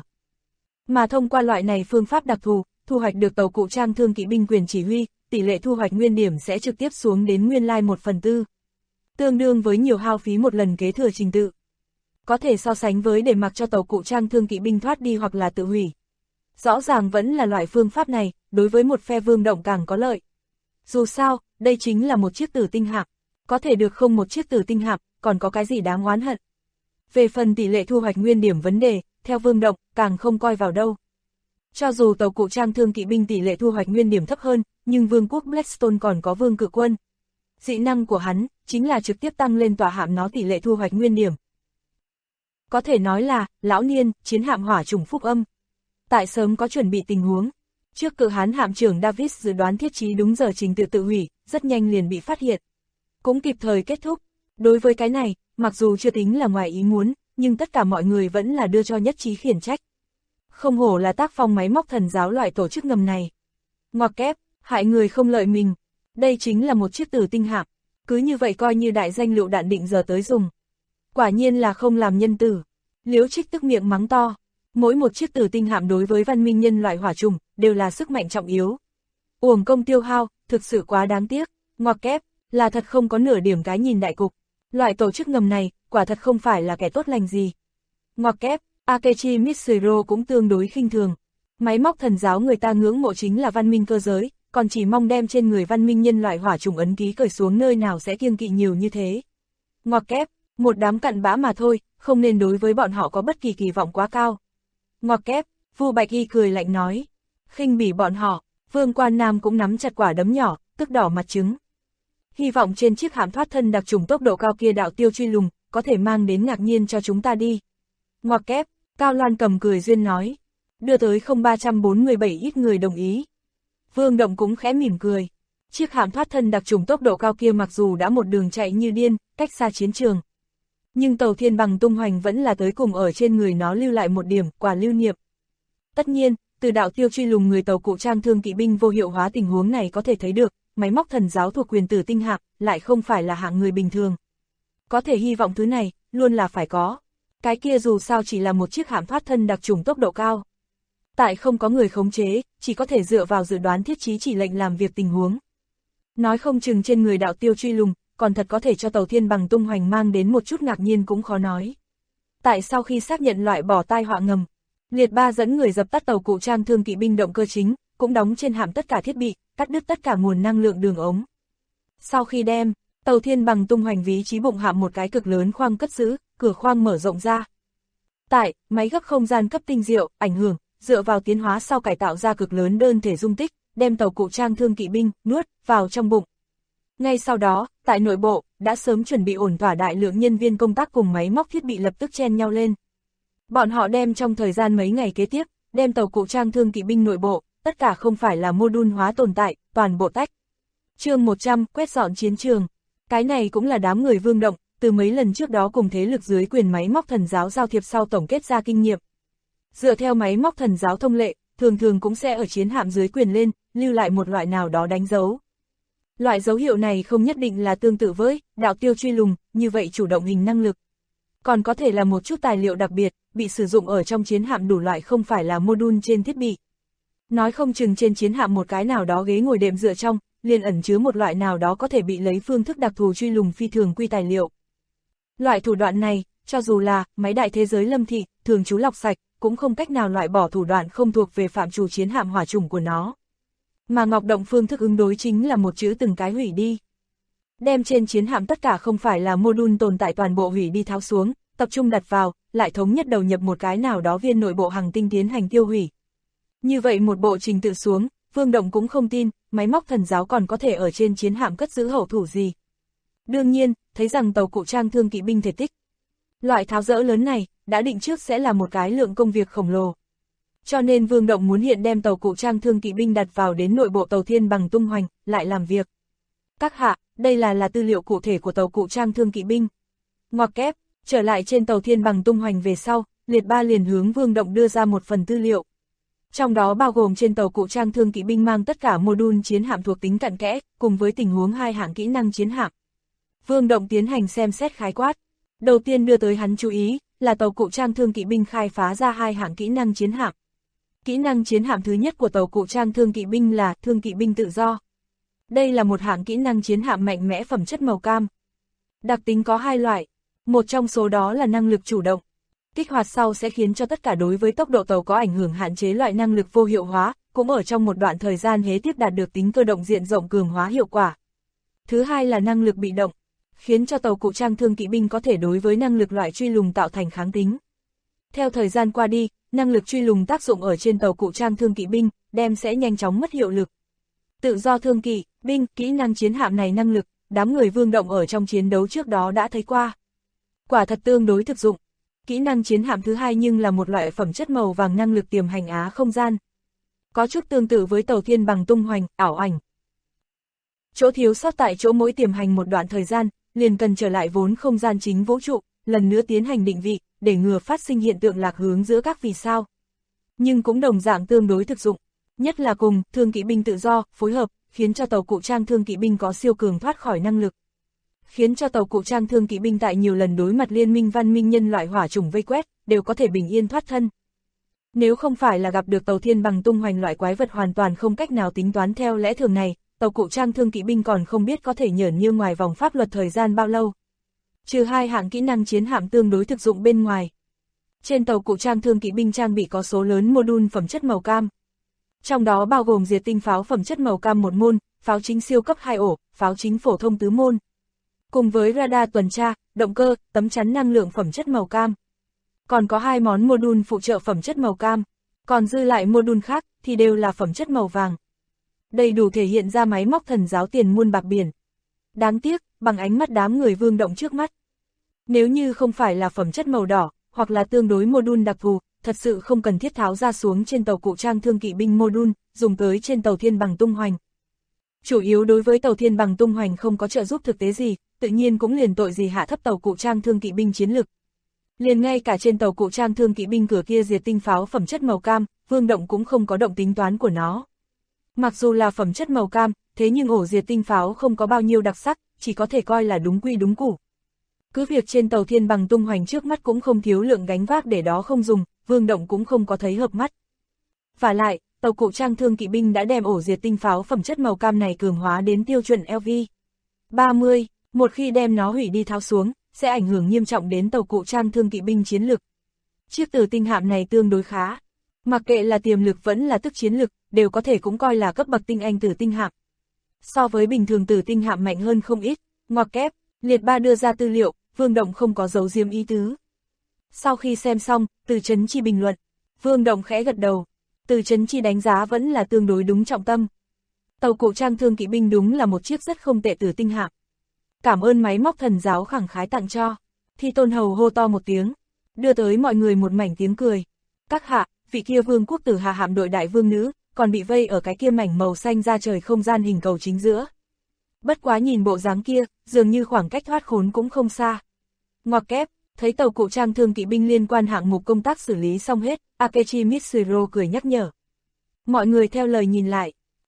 Mà thông qua loại này phương pháp đặc thù, thu hoạch được tàu cụ trang thương kỵ binh quyền chỉ huy, tỷ lệ thu hoạch nguyên điểm sẽ trực tiếp xuống đến nguyên lai 1/4. Tương đương với nhiều hao phí một lần kế thừa trình tự. Có thể so sánh với để mặc cho tàu cụ trang thương kỵ binh thoát đi hoặc là tự hủy. Rõ ràng vẫn là loại phương pháp này, đối với một phe vương động càng có lợi. Dù sao, đây chính là một chiếc tử tinh hạm. Có thể được không một chiếc tử tinh hạm, còn có cái gì đáng oán hận. Về phần tỷ lệ thu hoạch nguyên điểm vấn đề, theo vương động, càng không coi vào đâu. Cho dù tàu cụ trang thương kỵ binh tỷ lệ thu hoạch nguyên điểm thấp hơn, nhưng vương quốc Blackstone còn có vương cự quân. Dị năng của hắn, chính là trực tiếp tăng lên tòa hạm nó tỷ lệ thu hoạch nguyên điểm. Có thể nói là, lão niên, chiến hạm hỏa chủng phúc âm. Tại sớm có chuẩn bị tình huống. Trước cự hán hạm trưởng Davis dự đoán thiết trí đúng giờ trình tự tự hủy, rất nhanh liền bị phát hiện. Cũng kịp thời kết thúc. Đối với cái này, mặc dù chưa tính là ngoài ý muốn, nhưng tất cả mọi người vẫn là đưa cho nhất trí khiển trách. Không hổ là tác phong máy móc thần giáo loại tổ chức ngầm này. Ngoặc kép, hại người không lợi mình. Đây chính là một chiếc tử tinh hạm. Cứ như vậy coi như đại danh lựu đạn định giờ tới dùng. Quả nhiên là không làm nhân tử. Liễu Trích tức miệng mắng to. Mỗi một chiếc tử tinh hạm đối với văn minh nhân loại hỏa trùng, đều là sức mạnh trọng yếu. Uổng công tiêu hao, thực sự quá đáng tiếc. Ngoặc kép, là thật không có nửa điểm cái nhìn đại cục. Loại tổ chức ngầm này, quả thật không phải là kẻ tốt lành gì. Ngoặc kép, Akechi Mitsuhiro cũng tương đối khinh thường. Máy móc thần giáo người ta ngưỡng mộ chính là văn minh cơ giới, còn chỉ mong đem trên người văn minh nhân loại hỏa trùng ấn ký cởi xuống nơi nào sẽ kiêng kỵ nhiều như thế. Ngoặc kép, một đám cặn bã mà thôi, không nên đối với bọn họ có bất kỳ kỳ vọng quá cao. Ngoặc kép, Vu Bạch Y cười lạnh nói. Khinh bỉ bọn họ, Vương Quan Nam cũng nắm chặt quả đấm nhỏ, tức đỏ mặt trứng. Hy vọng trên chiếc hạm thoát thân đặc trùng tốc độ cao kia đạo tiêu truy lùng, có thể mang đến ngạc nhiên cho chúng ta đi. Ngoặc kép, Cao Loan Cầm cười duyên nói. Đưa tới 0347 ít người đồng ý. Vương Động cũng khẽ mỉm cười. Chiếc hạm thoát thân đặc trùng tốc độ cao kia mặc dù đã một đường chạy như điên, cách xa chiến trường. Nhưng tàu thiên bằng tung hoành vẫn là tới cùng ở trên người nó lưu lại một điểm, quà lưu niệm. Tất nhiên, từ đạo tiêu truy lùng người tàu cụ trang thương kỵ binh vô hiệu hóa tình huống này có thể thấy được, máy móc thần giáo thuộc quyền tử tinh hạm, lại không phải là hạng người bình thường. Có thể hy vọng thứ này, luôn là phải có. Cái kia dù sao chỉ là một chiếc hạm thoát thân đặc trùng tốc độ cao. Tại không có người khống chế, chỉ có thể dựa vào dự đoán thiết trí chỉ lệnh làm việc tình huống. Nói không chừng trên người đạo tiêu truy lùng, còn thật có thể cho tàu thiên bằng tung hoành mang đến một chút ngạc nhiên cũng khó nói. Tại sau khi xác nhận loại bỏ tai họa ngầm, Liệt Ba dẫn người dập tắt tàu cụ trang thương kỵ binh động cơ chính, cũng đóng trên hạm tất cả thiết bị, cắt đứt tất cả nguồn năng lượng đường ống. Sau khi đem tàu thiên bằng tung hoành ví trí bụng hạm một cái cực lớn khoang cất giữ, cửa khoang mở rộng ra. Tại máy gấp không gian cấp tinh diệu, ảnh hưởng, dựa vào tiến hóa sau cải tạo ra cực lớn đơn thể dung tích, đem tàu cụ trang thương kỵ binh nuốt vào trong bụng. Ngay sau đó, tại nội bộ, đã sớm chuẩn bị ổn thỏa đại lượng nhân viên công tác cùng máy móc thiết bị lập tức chen nhau lên. Bọn họ đem trong thời gian mấy ngày kế tiếp, đem tàu cụ trang thương kỵ binh nội bộ, tất cả không phải là mô đun hóa tồn tại, toàn bộ tách. Chương 100, quét dọn chiến trường. Cái này cũng là đám người Vương Động, từ mấy lần trước đó cùng thế lực dưới quyền máy móc thần giáo giao thiệp sau tổng kết ra kinh nghiệm. Dựa theo máy móc thần giáo thông lệ, thường thường cũng sẽ ở chiến hạm dưới quyền lên, lưu lại một loại nào đó đánh dấu. Loại dấu hiệu này không nhất định là tương tự với đạo tiêu truy lùng, như vậy chủ động hình năng lực. Còn có thể là một chút tài liệu đặc biệt, bị sử dụng ở trong chiến hạm đủ loại không phải là module trên thiết bị. Nói không chừng trên chiến hạm một cái nào đó ghế ngồi đệm dựa trong, liền ẩn chứa một loại nào đó có thể bị lấy phương thức đặc thù truy lùng phi thường quy tài liệu. Loại thủ đoạn này, cho dù là máy đại thế giới Lâm Thị, thường trú lọc sạch, cũng không cách nào loại bỏ thủ đoạn không thuộc về phạm trù chiến hạm hỏa trùng của nó. Mà Ngọc Động phương thức ứng đối chính là một chữ từng cái hủy đi. Đem trên chiến hạm tất cả không phải là module tồn tại toàn bộ hủy đi tháo xuống, tập trung đặt vào, lại thống nhất đầu nhập một cái nào đó viên nội bộ hành tinh tiến hành tiêu hủy. Như vậy một bộ trình tự xuống, Vương Động cũng không tin, máy móc thần giáo còn có thể ở trên chiến hạm cất giữ hậu thủ gì. Đương nhiên, thấy rằng tàu cụ trang thương kỵ binh thể tích. Loại tháo dỡ lớn này, đã định trước sẽ là một cái lượng công việc khổng lồ. Cho nên Vương Động muốn hiện đem tàu cụ trang thương kỵ binh đặt vào đến nội bộ tàu Thiên Bằng tung hoành, lại làm việc. Các hạ, đây là tư liệu cụ thể của tàu cụ trang thương kỵ binh. Ngoặc kép, trở lại trên tàu Thiên Bằng tung hoành về sau, Liệt Ba liền hướng Vương Động đưa ra một phần tư liệu. Trong đó bao gồm trên tàu cụ trang thương kỵ binh mang tất cả module chiến hạm thuộc tính cặn kẽ, cùng với tình huống hai hạng kỹ năng chiến hạm. Vương Động tiến hành xem xét khái quát. Đầu tiên đưa tới hắn chú ý, là tàu cụ trang thương kỵ binh khai phá ra hai hạng kỹ năng chiến hạm. Kỹ năng chiến hạm thứ nhất của tàu cụ trang thương kỵ binh là thương kỵ binh tự do. Đây là một hạng kỹ năng chiến hạm mạnh mẽ phẩm chất màu cam. Đặc tính có hai loại, một trong số đó là năng lực chủ động. Kích hoạt sau sẽ khiến cho tất cả đối với tốc độ tàu có ảnh hưởng hạn chế loại năng lực vô hiệu hóa, cũng ở trong một đoạn thời gian hế tiếp đạt được tính cơ động diện rộng cường hóa hiệu quả. Thứ hai là năng lực bị động, khiến cho tàu cụ trang thương kỵ binh có thể đối với năng lực loại truy lùng tạo thành kháng tính. Theo thời gian qua đi, năng lực truy lùng tác dụng ở trên tàu cụ trang thương kỵ binh, đem sẽ nhanh chóng mất hiệu lực. Tự do thương kỵ binh, kỹ năng chiến hạm này năng lực, đám người Vương Động ở trong chiến đấu trước đó đã thấy qua. Quả thật tương đối thực dụng. Kỹ năng chiến hạm thứ hai nhưng là một loại phẩm chất màu vàng năng lực tiềm hành á không gian. Có chút tương tự với tàu Thiên Bằng tung hoành, ảo ảnh. Chỗ thiếu sót tại chỗ mỗi tiềm hành một đoạn thời gian, liền cần trở lại vốn không gian chính vũ trụ, lần nữa tiến hành định vị, để ngừa phát sinh hiện tượng lạc hướng giữa các vì sao. Nhưng cũng đồng dạng tương đối thực dụng, nhất là cùng thương kỵ binh tự do, phối hợp, khiến cho tàu cụ trang thương kỵ binh có siêu cường thoát khỏi năng lực. Khiến cho tàu cụ trang thương kỵ binh tại nhiều lần đối mặt liên minh văn minh nhân loại hỏa chủng vây quét, đều có thể bình yên thoát thân. Nếu không phải là gặp được tàu Thiên Bằng tung hoành loại quái vật hoàn toàn không cách nào tính toán theo lẽ thường này, tàu cụ trang thương kỵ binh còn không biết có thể nhởn như ngoài vòng pháp luật thời gian bao lâu. Trừ hai hạng kỹ năng chiến hạm tương đối thực dụng bên ngoài. Trên tàu cụ trang thương kỵ binh trang bị có số lớn module phẩm chất màu cam. Trong đó bao gồm diệt tinh pháo phẩm chất màu cam 1 môn, pháo chính siêu cấp 2 ổ, pháo chính phổ thông tứ môn. Cùng với radar tuần tra, động cơ, tấm chắn năng lượng phẩm chất màu cam. Còn có 2 món module phụ trợ phẩm chất màu cam, còn dư lại module khác thì đều là phẩm chất màu vàng. Đầy đủ thể hiện ra máy móc thần giáo tiền muôn bạc biển. Đáng tiếc, bằng ánh mắt đám người Vương Động trước mắt. Nếu như không phải là phẩm chất màu đỏ, hoặc là tương đối module đặc thù, thật sự không cần thiết tháo ra xuống trên tàu cụ trang thương kỵ binh module, dùng tới trên tàu Thiên Bằng tung hoành. Chủ yếu đối với tàu Thiên Bằng tung hoành không có trợ giúp thực tế gì, tự nhiên cũng liền tội gì hạ thấp tàu cụ trang thương kỵ binh chiến lực. Liền ngay cả trên tàu cụ trang thương kỵ binh cửa kia diệt tinh pháo phẩm chất màu cam, Vương Động cũng không có động tính toán của nó. Mặc dù là phẩm chất màu cam, thế nhưng ổ diệt tinh pháo không có bao nhiêu đặc sắc, chỉ có thể coi là đúng quy đúng củ. Cứ việc trên tàu Thiên Bằng tung hoành trước mắt cũng không thiếu lượng gánh vác để đó không dùng, Vương Động cũng không có thấy hợp mắt. Và lại, tàu cụ trang thương kỵ binh đã đem ổ diệt tinh pháo phẩm chất màu cam này cường hóa đến tiêu chuẩn LV30, một khi đem nó hủy đi tháo xuống, sẽ ảnh hưởng nghiêm trọng đến tàu cụ trang thương kỵ binh chiến lực. Chiếc tử tinh hạm này tương đối khá, mặc kệ là tiềm lực vẫn là tức chiến lực, đều có thể cũng coi là cấp bậc tinh anh tử tinh hạm. So với bình thường tử tinh hạm mạnh hơn không ít, ngoặc kép, Liệt Ba đưa ra tư liệu, Vương Động không có giấu giếm ý tứ. Sau khi xem xong, Từ Chấn Chi bình luận, Vương Động khẽ gật đầu, Từ Chấn Chi đánh giá vẫn là tương đối đúng trọng tâm. Tàu cụ trang thương kỵ binh đúng là một chiếc rất không tệ tử tinh hạm. Cảm ơn máy móc thần giáo khẳng khái tặng cho. Thi Tôn Hầu hô to một tiếng, đưa tới mọi người một mảnh tiếng cười. Các hạ, vị kia Vương quốc tử hà hạm đội đại vương nữ, còn bị vây ở cái kia mảnh màu xanh ra trời không gian hình cầu chính giữa. Bất quá nhìn bộ dáng kia, dường như khoảng cách thoát khốn cũng không xa. Ngoặc kép, thấy tàu cụ trang thương kỵ binh liên quan hạng mục công tác xử lý xong hết, Akechi Mitsuro cười nhắc nhở. Mọi người theo lời nhìn lại,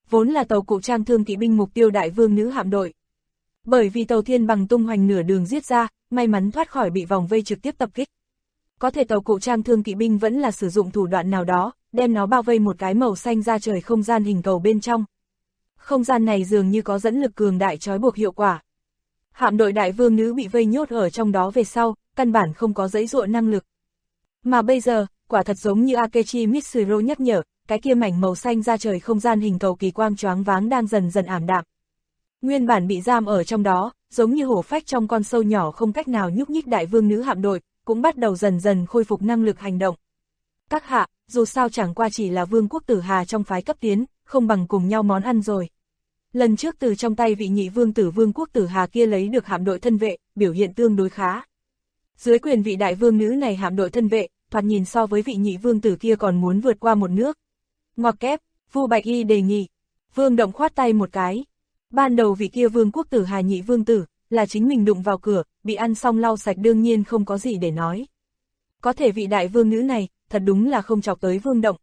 vốn là tàu cụ trang thương kỵ binh mục tiêu đại vương nữ hạm đội. Bởi vì tàu Thiên Bằng tung hoành nửa đường giết ra, may mắn thoát khỏi bị vòng vây trực tiếp tập kích. Có thể tàu cụ trang thương kỵ binh vẫn là sử dụng thủ đoạn nào đó, đem nó bao vây một cái màu xanh ra trời không gian hình cầu bên trong. Không gian này dường như có dẫn lực cường đại trói buộc hiệu quả. Hạm đội đại vương nữ bị vây nhốt ở trong đó về sau, căn bản không có giãy giụa năng lực. Mà bây giờ, quả thật giống như Akechi Mitsuru nhắc nhở, cái kia mảnh màu xanh ra trời không gian hình cầu kỳ quang choáng váng đang dần dần ảm đạm. Nguyên bản bị giam ở trong đó, giống như hổ phách trong con sâu nhỏ không cách nào nhúc nhích đại vương nữ hạm đội, cũng bắt đầu dần dần khôi phục năng lực hành động. Các hạ, dù sao chẳng qua chỉ là vương quốc tử Hà trong phái cấp tiến, không bằng cùng nhau món ăn rồi. Lần trước từ trong tay vị nhị vương tử vương quốc tử Hà kia lấy được hạm đội thân vệ, biểu hiện tương đối khá. Dưới quyền vị đại vương nữ này hạm đội thân vệ, thoạt nhìn so với vị nhị vương tử kia còn muốn vượt qua một nước. Ngoặc kép, Vu Bạch Y đề nghị. Vương Động khoát tay một cái. Ban đầu vị kia vương quốc tử Hà nhị vương tử, là chính mình đụng vào cửa, bị ăn xong lau sạch đương nhiên không có gì để nói. Có thể vị đại vương nữ này, thật đúng là không chọc tới Vương Động.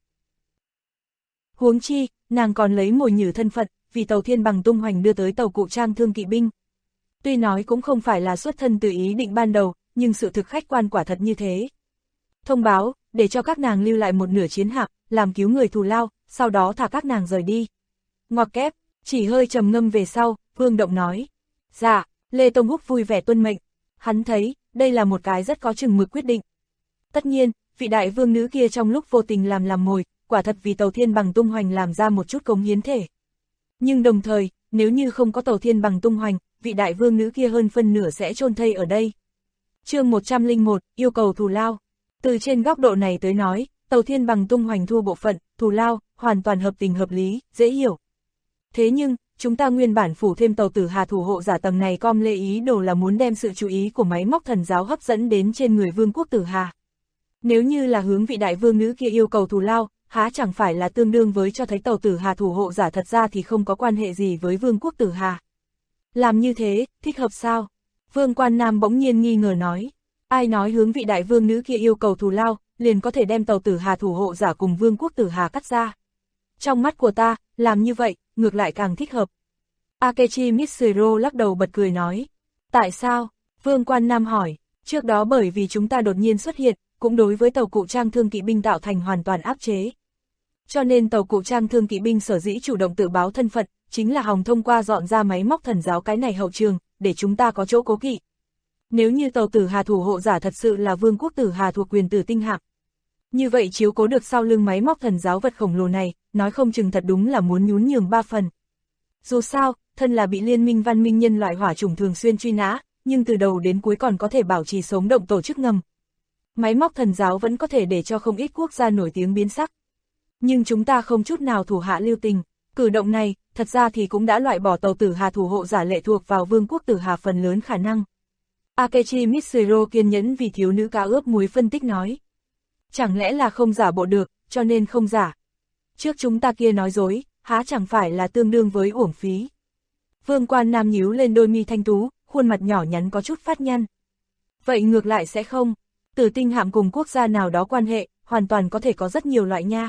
Huống chi, nàng còn lấy mồi nhử thân phận, vì tàu Thiên Bằng tung hoành đưa tới tàu cụ trang thương kỵ binh. Tuy nói cũng không phải là xuất thân từ ý định ban đầu, nhưng sự thực khách quan quả thật như thế. Thông báo, để cho các nàng lưu lại một nửa chiến hạm, làm cứu người thù lao, sau đó thả các nàng rời đi. Ngoặc kép, chỉ hơi trầm ngâm về sau, Vương Động nói. Dạ, Lê Tông Húc vui vẻ tuân mệnh. Hắn thấy, đây là một cái rất có chừng mực quyết định. Tất nhiên, vị đại vương nữ kia trong lúc vô tình làm mồi, quả thật vì tàu Thiên Bằng tung hoành làm ra một chút cống hiến thể. Nhưng đồng thời, nếu như không có tàu Thiên Bằng tung hoành, vị đại vương nữ kia hơn phân nửa sẽ chôn thây ở đây. Chương 101, yêu cầu thù lao. Từ trên góc độ này tới nói, tàu Thiên Bằng tung hoành thu bộ phận, thù lao, hoàn toàn hợp tình hợp lý, dễ hiểu. Thế nhưng, chúng ta nguyên bản phủ thêm tàu Tử Hà thủ hộ giả tầng này com lê ý đồ là muốn đem sự chú ý của máy móc thần giáo hấp dẫn đến trên người vương quốc Tử Hà. Nếu như là hướng vị đại vương nữ kia yêu cầu thù lao, há chẳng phải là tương đương với cho thấy tàu Tử Hà thủ hộ giả thật ra thì không có quan hệ gì với vương quốc Tử Hà. Làm như thế, thích hợp sao? Vương Quan Nam bỗng nhiên nghi ngờ nói. Ai nói hướng vị đại vương nữ kia yêu cầu thù lao, liền có thể đem tàu Tử Hà thủ hộ giả cùng vương quốc Tử Hà cắt ra. Trong mắt của ta, làm như vậy, ngược lại càng thích hợp. Akechi Mitsuru lắc đầu bật cười nói. Tại sao? Vương Quan Nam hỏi. Trước đó bởi vì chúng ta đột nhiên xuất hiện, cũng đối với tàu cụ trang thương kỵ binh tạo thành hoàn toàn áp chế. Cho nên tàu cụ trang thương kỵ binh sở dĩ chủ động tự báo thân phận, chính là hòng thông qua dọn ra máy móc thần giáo cái này hậu trường, để chúng ta có chỗ cố kỵ. Nếu như tàu Tử Hà thủ hộ giả thật sự là vương quốc Tử Hà thuộc quyền Tử Tinh hạm, như vậy chiếu cố được sau lưng máy móc thần giáo vật khổng lồ này, nói không chừng thật đúng là muốn nhún nhường 3 phần. Dù sao, thân là bị liên minh văn minh nhân loại hỏa chủng thường xuyên truy nã, nhưng từ đầu đến cuối còn có thể bảo trì sống động tổ chức ngầm. Máy móc thần giáo vẫn có thể để cho không ít quốc gia nổi tiếng biến sắc. Nhưng chúng ta không chút nào thủ hạ lưu tình, cử động này, thật ra thì cũng đã loại bỏ tàu Tử Hà thủ hộ giả lệ thuộc vào vương quốc Tử Hà phần lớn khả năng. Akechi Mitsuru kiên nhẫn vì thiếu nữ cá ướp muối phân tích nói. Chẳng lẽ là không giả bộ được, cho nên không giả. Trước chúng ta kia nói dối, há chẳng phải là tương đương với uổng phí. Vương Quan Nam nhíu lên đôi mi thanh tú, khuôn mặt nhỏ nhắn có chút phát nhăn. Vậy ngược lại sẽ không, Tử Tinh hạm cùng quốc gia nào đó quan hệ, hoàn toàn có thể có rất nhiều loại nha.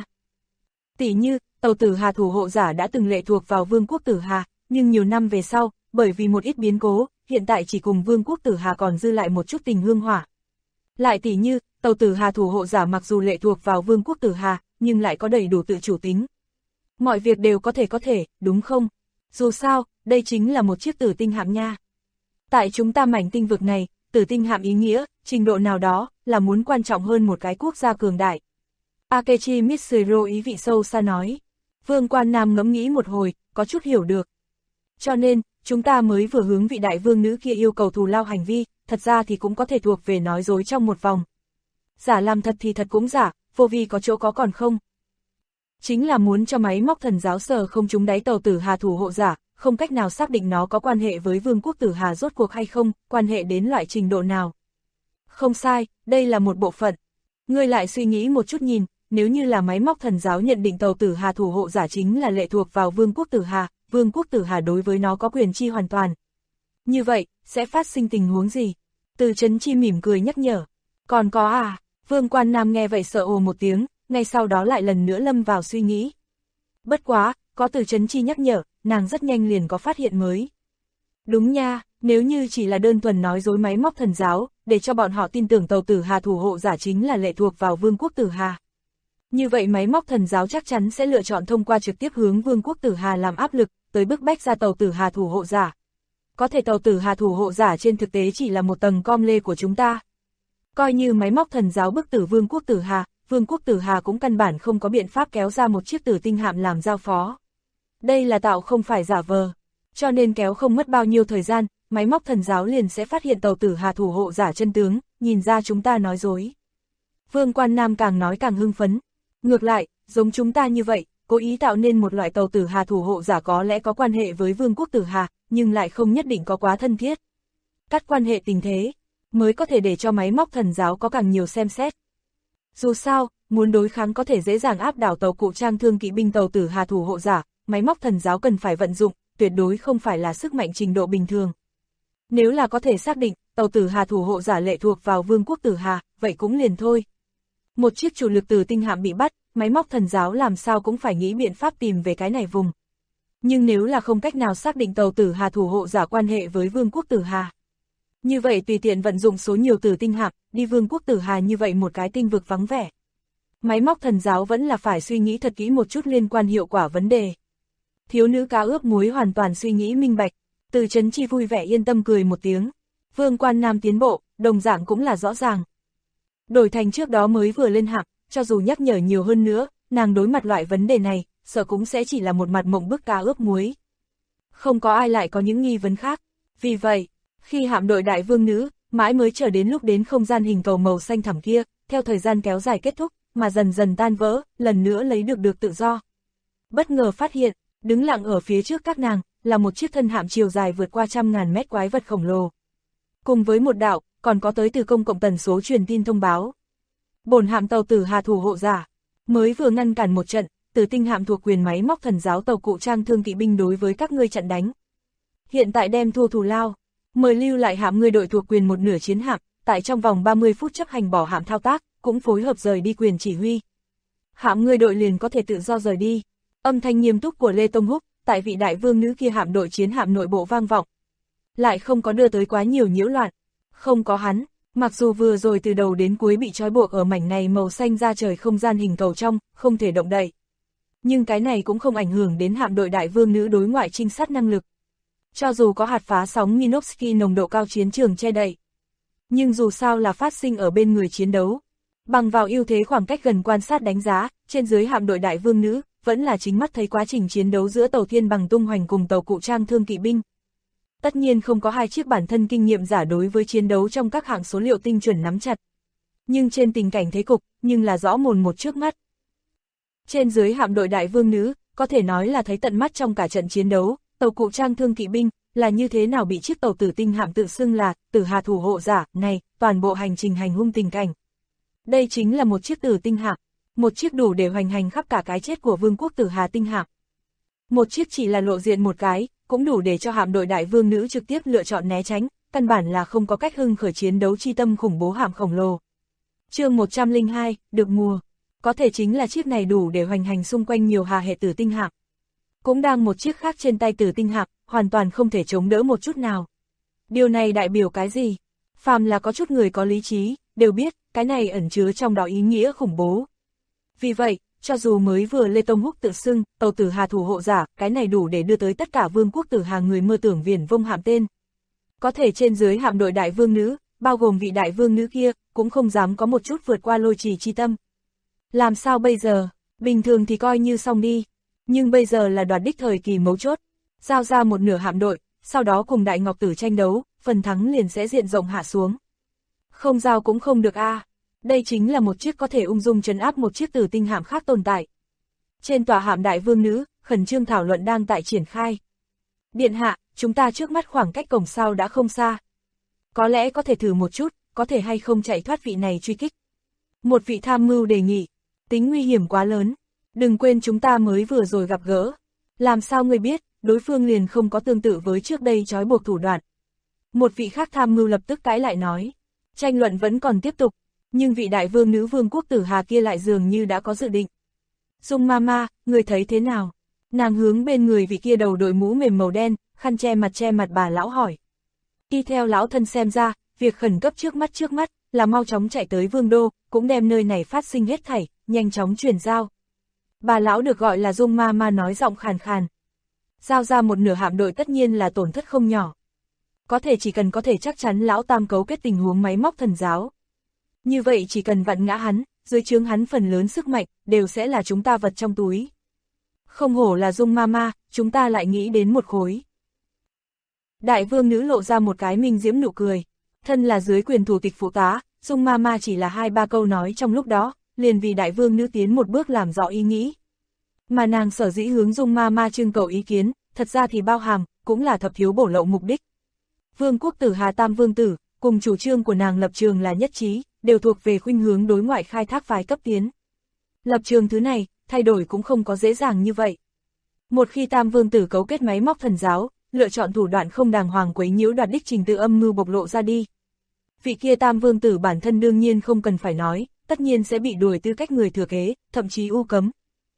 Tỷ như, tàu Tử Hà thủ hộ giả đã từng lệ thuộc vào vương quốc Tử Hà, nhưng nhiều năm về sau, bởi vì một ít biến cố, hiện tại chỉ cùng vương quốc Tử Hà còn dư lại một chút tình hương hỏa. Lại tỷ như, tàu Tử Hà thủ hộ giả mặc dù lệ thuộc vào vương quốc Tử Hà, nhưng lại có đầy đủ tự chủ tính. Mọi việc đều có thể, đúng không? Dù sao, đây chính là một chiếc Tử Tinh hạm nha. Tại chúng ta mảnh tinh vực này, Tử Tinh hạm ý nghĩa, trình độ nào đó, là muốn quan trọng hơn một cái quốc gia cường đại. Akechi Mitsuru ý vị sâu xa nói. Vương Quan Nam ngẫm nghĩ một hồi, có chút hiểu được. Cho nên, chúng ta mới vừa hướng vị đại vương nữ kia yêu cầu thù lao hành vi, thật ra thì cũng có thể thuộc về nói dối trong một vòng. Giả làm thật thì thật cũng giả, vô vi có chỗ có còn không. Chính là muốn cho máy móc thần giáo sờ không trúng đáy tàu Tử Hà thủ hộ giả, không cách nào xác định nó có quan hệ với vương quốc Tử Hà rốt cuộc hay không, quan hệ đến loại trình độ nào. Không sai, đây là một bộ phận. Ngươi lại suy nghĩ một chút nhìn, nếu như là máy móc thần giáo nhận định tàu Tử Hà thủ hộ giả chính là lệ thuộc vào vương quốc Tử Hà, vương quốc Tử Hà đối với nó có quyền chi hoàn toàn. Như vậy, sẽ phát sinh tình huống gì? Từ Chấn Chi mỉm cười nhắc nhở. Còn có à? Vương Quan Nam nghe vậy sợ ồ một tiếng, ngay sau đó lại lần nữa lâm vào suy nghĩ. Bất quá, Có Từ Chấn Chi nhắc nhở, nàng rất nhanh liền có phát hiện mới. Đúng nha, nếu như chỉ là đơn thuần nói dối máy móc thần giáo, để cho bọn họ tin tưởng tàu Tử Hà thủ hộ giả chính là lệ thuộc vào Vương quốc Tử Hà. Như vậy máy móc thần giáo chắc chắn sẽ lựa chọn thông qua trực tiếp hướng Vương quốc Tử Hà làm áp lực, tới bức bách ra tàu Tử Hà thủ hộ giả. Có thể tàu Tử Hà thủ hộ giả trên thực tế chỉ là một tầng com lê của chúng ta. Coi như máy móc thần giáo bức tử Vương quốc Tử Hà cũng căn bản không có biện pháp kéo ra một chiếc tử tinh hạm làm giao phó. Đây là tạo không phải giả vờ, cho nên kéo không mất bao nhiêu thời gian, máy móc thần giáo liền sẽ phát hiện tàu Tử Hà thủ hộ giả chân tướng, nhìn ra chúng ta nói dối. Vương Quan Nam càng nói càng hưng phấn. Ngược lại, giống chúng ta như vậy, cố ý tạo nên một loại tàu Tử Hà thủ hộ giả có lẽ có quan hệ với Vương quốc Tử Hà, nhưng lại không nhất định có quá thân thiết. Cắt quan hệ tình thế, mới có thể để cho máy móc thần giáo có càng nhiều xem xét. Dù sao, muốn đối kháng có thể dễ dàng áp đảo tàu cụ trang thương kỵ binh tàu Tử Hà thủ hộ giả, máy móc thần giáo cần phải vận dụng, tuyệt đối không phải là sức mạnh trình độ bình thường. Nếu là có thể xác định, tàu Tử Hà thủ hộ giả lệ thuộc vào Vương quốc Tử Hà, vậy cũng liền thôi. Một chiếc chủ lực tử tinh hạm bị bắt, máy móc thần giáo làm sao cũng phải nghĩ biện pháp tìm về cái này vùng. Nhưng nếu là không cách nào xác định tàu Tử Hà thủ hộ giả quan hệ với Vương quốc Tử Hà, như vậy tùy tiện vận dụng số nhiều tử tinh hạm, đi Vương quốc Tử Hà như vậy một cái tinh vực vắng vẻ. Máy móc thần giáo vẫn là phải suy nghĩ thật kỹ một chút liên quan hiệu quả vấn đề. Thiếu nữ cá ướp muối hoàn toàn suy nghĩ minh bạch, Từ Chấn Chi vui vẻ yên tâm cười một tiếng. Vương Quan Nam tiến bộ, đồng dạng cũng là rõ ràng. Đổi thành trước đó mới vừa lên hạng, cho dù nhắc nhở nhiều hơn nữa, nàng đối mặt loại vấn đề này, sợ cũng sẽ chỉ là một mặt mộng bức cá ướp muối. Không có ai lại có những nghi vấn khác. Vì vậy, khi hạm đội đại vương nữ, mãi mới chờ đến lúc đến không gian hình cầu màu xanh thẳm kia, theo thời gian kéo dài kết thúc, mà dần dần tan vỡ, lần nữa lấy được tự do. Bất ngờ phát hiện, đứng lặng ở phía trước các nàng, là một chiếc thân hạm chiều dài vượt qua 100.000 mét quái vật khổng lồ. Cùng với một đạo, còn có tới từ công cộng tần số truyền tin thông báo. Bổn hạm tàu Tử Hà thủ hộ giả, mới vừa ngăn cản một trận, tử tinh hạm thuộc quyền máy móc thần giáo tàu cụ trang thương kỵ binh đối với các ngươi chặn đánh. Hiện tại đem thua thù lao, mời lưu lại hạm ngươi đội thuộc quyền một nửa chiến hạm, tại trong vòng 30 phút chấp hành bỏ hạm thao tác, cũng phối hợp rời đi quyền chỉ huy. Hạm ngươi đội liền có thể tự do rời đi. Âm thanh nghiêm túc của Lê Tông Húc, tại vị đại vương nữ kia hạm đội chiến hạm nội bộ vang vọng. Lại không có đưa tới quá nhiều nhiễu loạn. Không có hắn, mặc dù vừa rồi từ đầu đến cuối bị trói buộc ở mảnh này màu xanh ra trời không gian hình cầu trong, không thể động đậy. Nhưng cái này cũng không ảnh hưởng đến hạm đội đại vương nữ đối ngoại trinh sát năng lực. Cho dù có hạt phá sóng Minovsky nồng độ cao chiến trường che đậy, nhưng dù sao là phát sinh ở bên người chiến đấu. Bằng vào ưu thế khoảng cách gần quan sát đánh giá, trên dưới hạm đội đại vương nữ, vẫn là chính mắt thấy quá trình chiến đấu giữa tàu Thiên Bằng tung hoành cùng tàu cụ trang thương kỵ binh. Tất nhiên không có hai chiếc bản thân kinh nghiệm giả đối với chiến đấu trong các hạng số liệu tinh chuẩn nắm chặt. Nhưng trên tình cảnh thế cục, nhưng là rõ mồn một trước mắt. Trên dưới hạm đội đại vương nữ, có thể nói là thấy tận mắt trong cả trận chiến đấu, tàu cụ trang thương kỵ binh, là như thế nào bị chiếc tàu tử tinh hạm tự xưng là Tử Hà thủ hộ giả này, toàn bộ hành trình hành hung tình cảnh. Đây chính là một chiếc tử tinh hạm, một chiếc đủ để hoành hành khắp cả cái chết của Vương quốc Tử Hà tinh hạm. Một chiếc chỉ là lộ diện một cái, cũng đủ để cho hạm đội đại vương nữ trực tiếp lựa chọn né tránh, căn bản là không có cách hưng khởi chiến đấu chi tâm khủng bố hạm khổng lồ. Chương 102, được mùa. Có thể chính là chiếc này đủ để hoành hành xung quanh nhiều hà hệ tử tinh hạm. Cũng đang một chiếc khác trên tay tử tinh hạm, hoàn toàn không thể chống đỡ một chút nào. Điều này đại biểu cái gì? Phàm là có chút người có lý trí, đều biết, cái này ẩn chứa trong đó ý nghĩa khủng bố. Vì vậy, cho dù mới vừa Lê Tông Húc tự xưng, tàu Tử Hà thủ hộ giả, cái này đủ để đưa tới tất cả Vương quốc Tử Hà người mơ tưởng viển vông hạm tên. Có thể trên dưới hạm đội đại vương nữ, bao gồm vị đại vương nữ kia, cũng không dám có một chút vượt qua lôi trì chi tâm. Làm sao bây giờ? Bình thường thì coi như xong đi. Nhưng bây giờ là đoạt đích thời kỳ mấu chốt. Giao ra một nửa hạm đội, sau đó cùng Đại Ngọc Tử tranh đấu, phần thắng liền sẽ diện rộng hạ xuống. Không giao cũng không được a. Đây chính là một chiếc có thể ung dung trấn áp một chiếc tử tinh hạm khác tồn tại. Trên tòa hạm đại vương nữ, khẩn trương thảo luận đang tại triển khai. Điện hạ, chúng ta trước mắt khoảng cách cổng sau đã không xa. Có lẽ có thể thử một chút, có thể hay không chạy thoát vị này truy kích. Một vị tham mưu đề nghị, tính nguy hiểm quá lớn. Đừng quên chúng ta mới vừa rồi gặp gỡ. Làm sao ngươi biết, đối phương liền không có tương tự với trước đây trói buộc thủ đoạn. Một vị khác tham mưu lập tức cãi lại nói. Tranh luận vẫn còn tiếp tục, nhưng vị đại vương nữ Vương quốc Tử Hà kia lại dường như đã có dự định. Dung Mama, người thấy thế nào? Nàng hướng bên người vị kia đầu đội mũ mềm màu đen, khăn che mặt bà lão hỏi. Y theo lão thân xem ra, việc khẩn cấp trước mắt là mau chóng chạy tới Vương Đô, cũng đem nơi này phát sinh hết thảy, nhanh chóng chuyển giao. Bà lão được gọi là Dung Ma Ma nói giọng khàn khàn. Giao ra một nửa hạm đội tất nhiên là tổn thất không nhỏ. Có thể chỉ cần có thể chắc chắn lão tam cấu kết tình huống máy móc thần giáo. Như vậy chỉ cần vặn ngã hắn, dưới trướng hắn phần lớn sức mạnh, đều sẽ là chúng ta vật trong túi. Không hổ là Dung Ma Ma, chúng ta lại nghĩ đến một khối. Đại vương nữ lộ ra một cái minh diễm nụ cười. Thân là dưới quyền thủ tịch phụ tá, Dung Ma Ma chỉ là 2-3 câu nói trong lúc đó, liền vì đại vương nữ tiến một bước làm rõ ý nghĩ. Mà nàng sở dĩ hướng Dung Ma Ma trưng cầu ý kiến, thật ra thì bao hàm, cũng là thập thiếu bổ lậu mục đích. Vương quốc tử Hà Tam Vương Tử, cùng chủ trương của nàng lập trường là nhất trí, đều thuộc về khuynh hướng đối ngoại khai thác phái cấp tiến. Lập trường thứ này, thay đổi cũng không có dễ dàng như vậy. Một khi Tam Vương Tử cấu kết máy móc thần giáo, lựa chọn thủ đoạn không đàng hoàng quấy nhiễu đoạt đích trình tự âm mưu bộc lộ ra đi. Vị kia Tam Vương Tử bản thân đương nhiên không cần phải nói, tất nhiên sẽ bị đuổi tư cách người thừa kế, thậm chí u cấm.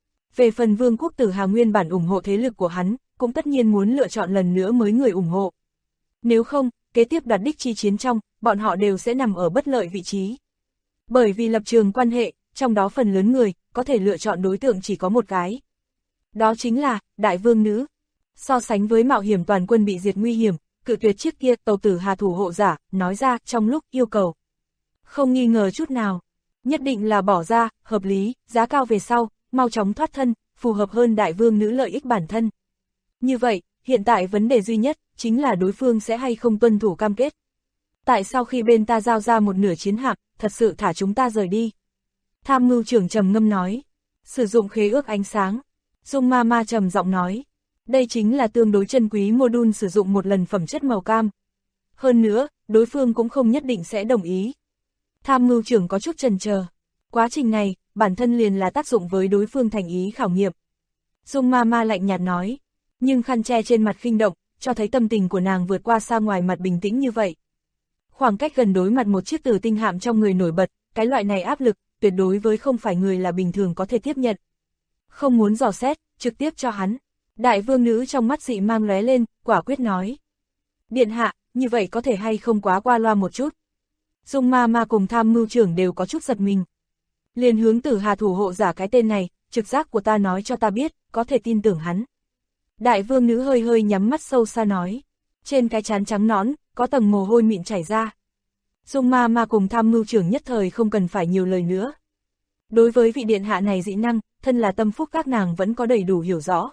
Về phần Vương quốc tử Hà nguyên bản ủng hộ thế lực của hắn, cũng tất nhiên muốn lựa chọn lần nữa mới người ủng hộ. Nếu không, kế tiếp đoạt đích chi chiến trong, bọn họ đều sẽ nằm ở bất lợi vị trí. Bởi vì lập trường quan hệ, trong đó phần lớn người, có thể lựa chọn đối tượng chỉ có một cái. Đó chính là, đại vương nữ. So sánh với mạo hiểm toàn quân bị diệt nguy hiểm, cự tuyệt chiếc kia tàu tử Hà thủ hộ giả, nói ra trong lúc yêu cầu. Không nghi ngờ chút nào, nhất định là bỏ ra, hợp lý, giá cao về sau, mau chóng thoát thân, phù hợp hơn đại vương nữ lợi ích bản thân. Như vậy, hiện tại vấn đề duy nhất, chính là đối phương sẽ hay không tuân thủ cam kết. Tại sao khi bên ta giao ra một nửa chiến hạm, thật sự thả chúng ta rời đi? Tham mưu trưởng trầm ngâm nói. Sử dụng khế ước ánh sáng. Dung Ma Ma trầm giọng nói. Đây chính là tương đối chân quý module sử dụng một lần phẩm chất màu cam. Hơn nữa, đối phương cũng không nhất định sẽ đồng ý. Tham mưu trưởng có chút chần chờ. Quá trình này, bản thân liền là tác dụng với đối phương thành ý khảo nghiệm. Dung Ma Ma lạnh nhạt nói. Nhưng khăn che trên mặt khinh động, cho thấy tâm tình của nàng vượt qua xa ngoài mặt bình tĩnh như vậy. Khoảng cách gần đối mặt một chiếc tử tinh hạm trong người nổi bật, cái loại này áp lực, tuyệt đối với không phải người là bình thường có thể tiếp nhận. Không muốn dò xét, trực tiếp cho hắn. Đại vương nữ trong mắt dị mang lóe lên, quả quyết nói. Điện hạ, như vậy có thể hay không quá qua loa một chút. Dung Ma Ma cùng tham mưu trưởng đều có chút giật mình. Liền hướng tử Hà thủ hộ giả cái tên này, trực giác của ta nói cho ta biết, có thể tin tưởng hắn. Đại vương nữ hơi hơi nhắm mắt sâu xa nói. Trên cái trán trắng nõn, có tầng mồ hôi mịn chảy ra. Dung Ma Ma cùng tham mưu trưởng nhất thời không cần phải nhiều lời nữa. Đối với vị điện hạ này dị năng, thân là tâm phúc các nàng vẫn có đầy đủ hiểu rõ.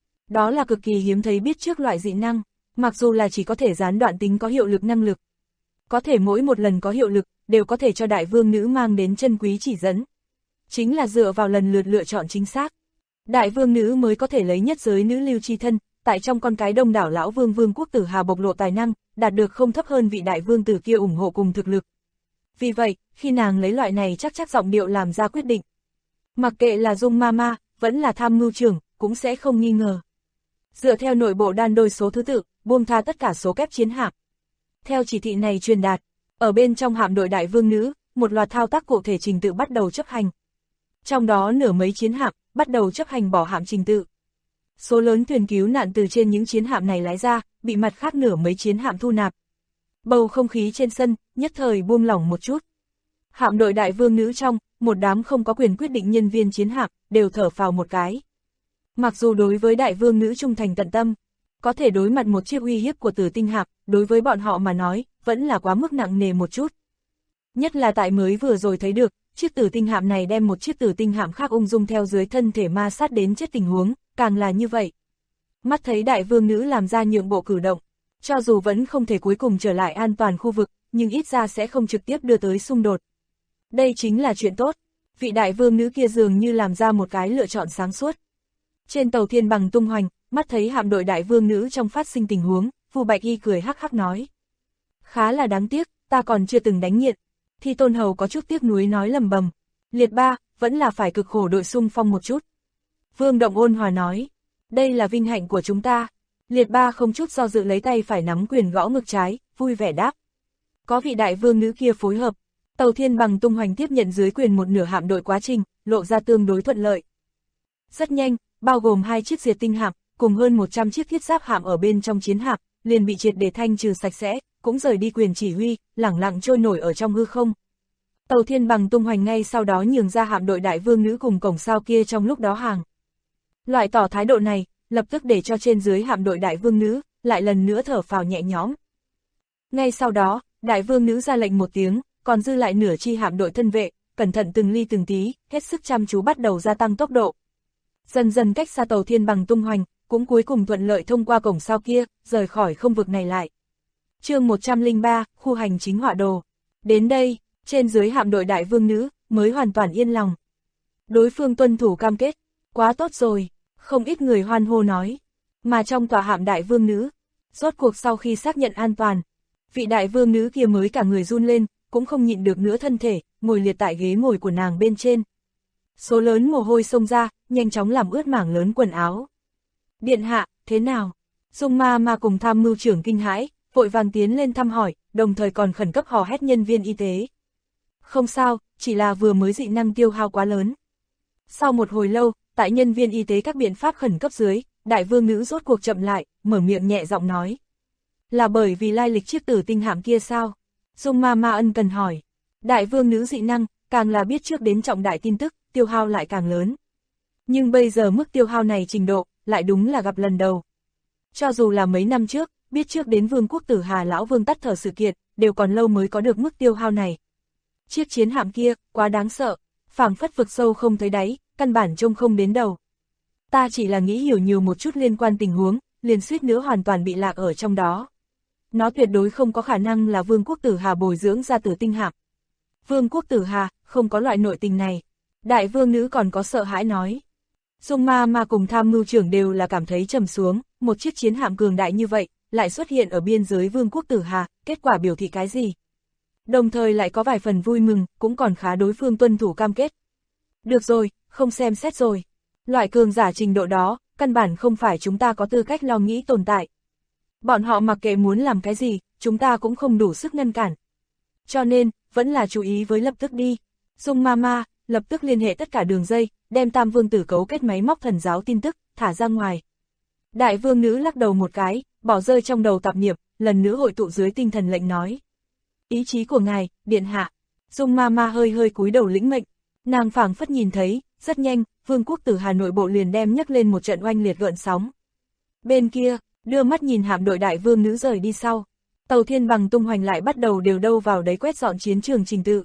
Đó là cực kỳ hiếm thấy biết trước loại dị năng, mặc dù là chỉ có thể gián đoạn tính có hiệu lực năng lực. Có thể mỗi một lần có hiệu lực, đều có thể cho đại vương nữ mang đến chân quý chỉ dẫn. Chính là dựa vào lần lượt lựa chọn chính xác. Đại vương nữ mới có thể lấy nhất giới nữ lưu chi thân, tại trong con cái đông đảo lão vương vương quốc tử Hà bộc lộ tài năng, đạt được không thấp hơn vị đại vương tử kia ủng hộ cùng thực lực. Vì vậy, khi nàng lấy loại này chắc giọng điệu làm ra quyết định. Mặc kệ là Dung Ma Ma, vẫn là tham mưu trưởng, cũng sẽ không nghi ngờ. Dựa theo nội bộ đan đôi số thứ tự, buông tha tất cả số kép chiến hạm. Theo chỉ thị này truyền đạt, ở bên trong hạm đội đại vương nữ, một loạt thao tác cụ thể trình tự bắt đầu chấp hành. Trong đó nửa mấy chiến hạm, bắt đầu chấp hành bỏ hạm trình tự. Số lớn thuyền cứu nạn từ trên những chiến hạm này lái ra, bị mặt khác nửa mấy chiến hạm thu nạp. Bầu không khí trên sân, nhất thời buông lỏng một chút. Hạm đội đại vương nữ trong, một đám không có quyền quyết định nhân viên chiến hạm, đều thở phào một cái. Mặc dù đối với đại vương nữ trung thành tận tâm, có thể đối mặt một chiếc uy hiếp của tử tinh hạm, đối với bọn họ mà nói, vẫn là quá mức nặng nề một chút. Nhất là tại mới vừa rồi thấy được, chiếc tử tinh hạm này đem một chiếc tử tinh hạm khác ung dung theo dưới thân thể ma sát đến chết tình huống, càng là như vậy. Mắt thấy đại vương nữ làm ra nhượng bộ cử động, cho dù vẫn không thể cuối cùng trở lại an toàn khu vực, nhưng ít ra sẽ không trực tiếp đưa tới xung đột. Đây chính là chuyện tốt, vị đại vương nữ kia dường như làm ra một cái lựa chọn sáng suốt. Trên tàu thiên bằng tung hoành, mắt thấy hạm đội đại vương nữ trong phát sinh tình huống, Vu Bạch Y cười hắc hắc nói. Khá là đáng tiếc, ta còn chưa từng đánh nghiện. Thi Tôn Hầu có chút tiếc nuối nói lầm bầm. Liệt ba, vẫn là phải cực khổ đội xung phong một chút. Vương Động ôn hòa nói. Đây là vinh hạnh của chúng ta. Liệt ba không chút do dự lấy tay phải nắm quyền gõ ngực trái, vui vẻ đáp. Có vị đại vương nữ kia phối hợp. Tàu thiên bằng tung hoành tiếp nhận dưới quyền một nửa hạm đội quá trình, lộ ra tương đối thuận lợi. Rất nhanh, bao gồm 2 chiếc diệt tinh hạm, cùng hơn 100 chiếc thiết giáp hạm ở bên trong chiến hạm, liền bị triệt để thanh trừ sạch sẽ, cũng rời đi quyền chỉ huy, lẳng lặng trôi nổi ở trong hư không. Tàu Thiên Bằng tung hoành ngay sau đó nhường ra hạm đội Đại Vương Nữ cùng cổng sao kia trong lúc đó hàng. Loại tỏ thái độ này, lập tức để cho trên dưới hạm đội Đại Vương Nữ, lại lần nữa thở phào nhẹ nhõm. Ngay sau đó, Đại Vương Nữ ra lệnh một tiếng, còn dư lại nửa chi hạm đội thân vệ, cẩn thận từng ly từng tí, hết sức chăm chú bắt đầu gia tăng tốc độ. Dần dần cách xa Tàu Thiên Bằng tung hoành, cũng cuối cùng thuận lợi thông qua cổng sao kia, rời khỏi không vực này lại. Chương 103, khu hành chính họa đồ. Đến đây, trên dưới hạm đội Đại Vương Nữ, mới hoàn toàn yên lòng. Đối phương tuân thủ cam kết, quá tốt rồi, không ít người hoan hô nói. Mà trong tòa hạm Đại Vương Nữ, rốt cuộc sau khi xác nhận an toàn, vị Đại Vương Nữ kia mới cả người run lên, cũng không nhịn được nữa thân thể, ngồi liệt tại ghế ngồi của nàng bên trên. Số lớn mồ hôi xông ra, nhanh chóng làm ướt mảng lớn quần áo. Điện hạ, thế nào? Dung Ma cùng tham mưu trưởng kinh hãi, vội vàng tiến lên thăm hỏi, đồng thời còn khẩn cấp hò hét nhân viên y tế. Không sao, chỉ là vừa mới dị năng tiêu hao quá lớn. Sau một hồi lâu, tại nhân viên y tế các biện pháp khẩn cấp dưới, Đại Vương Nữ rốt cuộc chậm lại, mở miệng nhẹ giọng nói. Là bởi vì lai lịch chiếc tử tinh hạm kia sao? Dung Ma ân cần hỏi. Đại Vương Nữ dị năng, càng là biết trước đến trọng đại tin tức, tiêu hao lại càng lớn. Nhưng bây giờ mức tiêu hao này trình độ, lại đúng là gặp lần đầu. Cho dù là mấy năm trước, biết trước đến Vương quốc Tử Hà lão vương tắt thở sự kiện, đều còn lâu mới có được mức tiêu hao này. Chiếc chiến hạm kia, quá đáng sợ, phảng phất vực sâu không thấy đáy, căn bản trông không đến đầu. Ta chỉ là nghĩ hiểu nhiều một chút liên quan tình huống, liền suýt nữa hoàn toàn bị lạc ở trong đó. Nó tuyệt đối không có khả năng là Vương quốc Tử Hà bồi dưỡng ra tử tinh hạm. Vương quốc Tử Hà, không có loại nội tình này. Đại Vương Nữ còn có sợ hãi nói. Dung Ma cùng tham mưu trưởng đều là cảm thấy trầm xuống, một chiếc chiến hạm cường đại như vậy, lại xuất hiện ở biên giới Vương quốc Tử Hà, kết quả biểu thị cái gì? Đồng thời lại có vài phần vui mừng, cũng còn khá đối phương tuân thủ cam kết. Được rồi, không xem xét rồi. Loại cường giả trình độ đó, căn bản không phải chúng ta có tư cách lo nghĩ tồn tại. Bọn họ mặc kệ muốn làm cái gì, chúng ta cũng không đủ sức ngăn cản. Cho nên, vẫn là chú ý với lập tức đi. Dung Ma lập tức liên hệ tất cả đường dây, đem Tam Vương Tử cấu kết máy móc thần giáo tin tức, thả ra ngoài. Đại Vương Nữ lắc đầu một cái, bỏ rơi trong đầu tạp niệm, lần nữa hội tụ dưới tinh thần lệnh nói. Ý chí của ngài, điện hạ. Dung Ma hơi cúi đầu lĩnh mệnh. Nàng phảng phất nhìn thấy, rất nhanh, Vương quốc Tử Hà nội bộ liền đem nhấc lên một trận oanh liệt gợn sóng. Bên kia, đưa mắt nhìn hạm đội Đại Vương Nữ rời đi sau. Tàu Thiên Bằng tung hoành lại bắt đầu đều đâu vào đấy quét dọn chiến trường trình tự.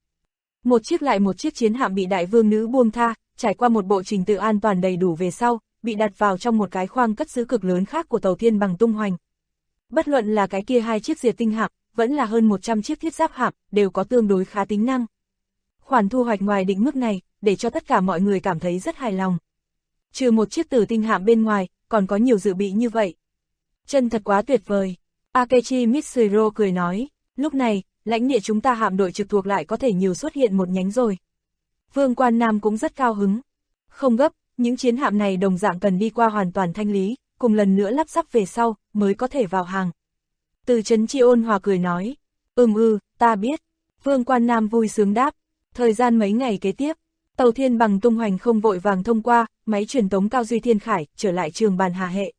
Một chiếc lại một chiếc chiến hạm bị Đại Vương Nữ buông tha, trải qua một bộ trình tự an toàn đầy đủ về sau, bị đặt vào trong một cái khoang cất giữ cực lớn khác của Tàu Thiên Bằng tung hoành. Bất luận là cái kia 2 chiếc diệt tinh hạm, vẫn là hơn 100 chiếc thiết giáp hạm, đều có tương đối khá tính năng. Khoản thu hoạch ngoài định mức này, để cho tất cả mọi người cảm thấy rất hài lòng. Trừ một chiếc tử tinh hạm bên ngoài, còn có nhiều dự bị như vậy. Chân thật quá tuyệt vời. Akechi Mitsuhiro cười nói, lúc này, lãnh địa chúng ta hạm đội trực thuộc lại có thể nhiều xuất hiện một nhánh rồi. Vương Quan Nam cũng rất cao hứng. Không gấp, những chiến hạm này đồng dạng cần đi qua hoàn toàn thanh lý, cùng lần nữa lắp ráp về sau, mới có thể vào hàng. Từ Trấn Chi ôn hòa cười nói, ta biết. Vương Quan Nam vui sướng đáp. Thời gian mấy ngày kế tiếp, Tàu Thiên Bằng tung hoành không vội vàng thông qua, máy truyền tống Cao Duy Thiên Khải, trở lại trường bàn hà hệ.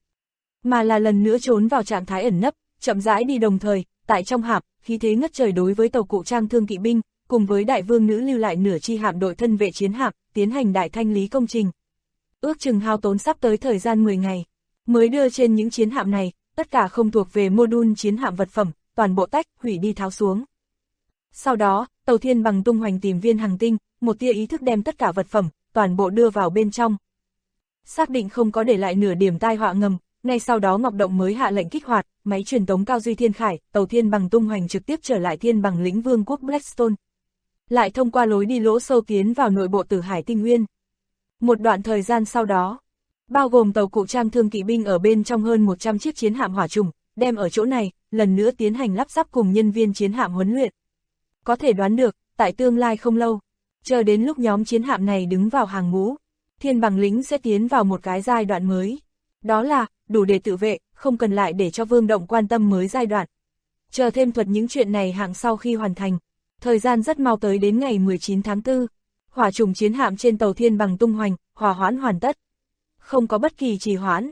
Mà là lần nữa trốn vào trạng thái ẩn nấp, chậm rãi đi đồng thời, tại trong hạm, khí thế ngất trời đối với tàu cụ trang thương kỵ binh, cùng với Đại Vương Nữ lưu lại nửa chi hạm đội thân vệ chiến hạm, tiến hành đại thanh lý công trình. Ước chừng hao tốn sắp tới thời gian 10 ngày, mới đưa trên những chiến hạm này, tất cả không thuộc về mô-đun chiến hạm vật phẩm, toàn bộ tách, hủy đi tháo xuống. Sau đó, Tàu Thiên Bằng tung hoành tìm viên hành tinh, một tia ý thức đem tất cả vật phẩm, toàn bộ đưa vào bên trong. Xác định không có để lại nửa điểm tai họa ngầm, ngay sau đó Ngọc Động mới hạ lệnh kích hoạt, máy truyền tống Cao Duy Thiên Khải, Tàu Thiên Bằng tung hoành trực tiếp trở lại Thiên Bằng lĩnh Vương quốc Blackstone. Lại thông qua lối đi lỗ sâu tiến vào nội bộ Tử Hải Tinh Nguyên. Một đoạn thời gian sau đó, bao gồm tàu cụ trang thương kỵ binh ở bên trong hơn 100 chiếc chiến hạm hỏa trùng, đem ở chỗ này, lần nữa tiến hành lắp ráp cùng nhân viên chiến hạm huấn luyện. Có thể đoán được, tại tương lai không lâu, chờ đến lúc nhóm chiến hạm này đứng vào hàng ngũ, Thiên Bằng lĩnh sẽ tiến vào một cái giai đoạn mới. Đó là, đủ để tự vệ, không cần lại để cho Vương Động quan tâm mới giai đoạn. Chờ thêm thuật những chuyện này hạng sau khi hoàn thành. Thời gian rất mau tới đến ngày 19 tháng 4. Hỏa trùng chiến hạm trên tàu Thiên Bằng tung hoành, hòa hoãn hoàn tất. không có bất kỳ trì hoãn.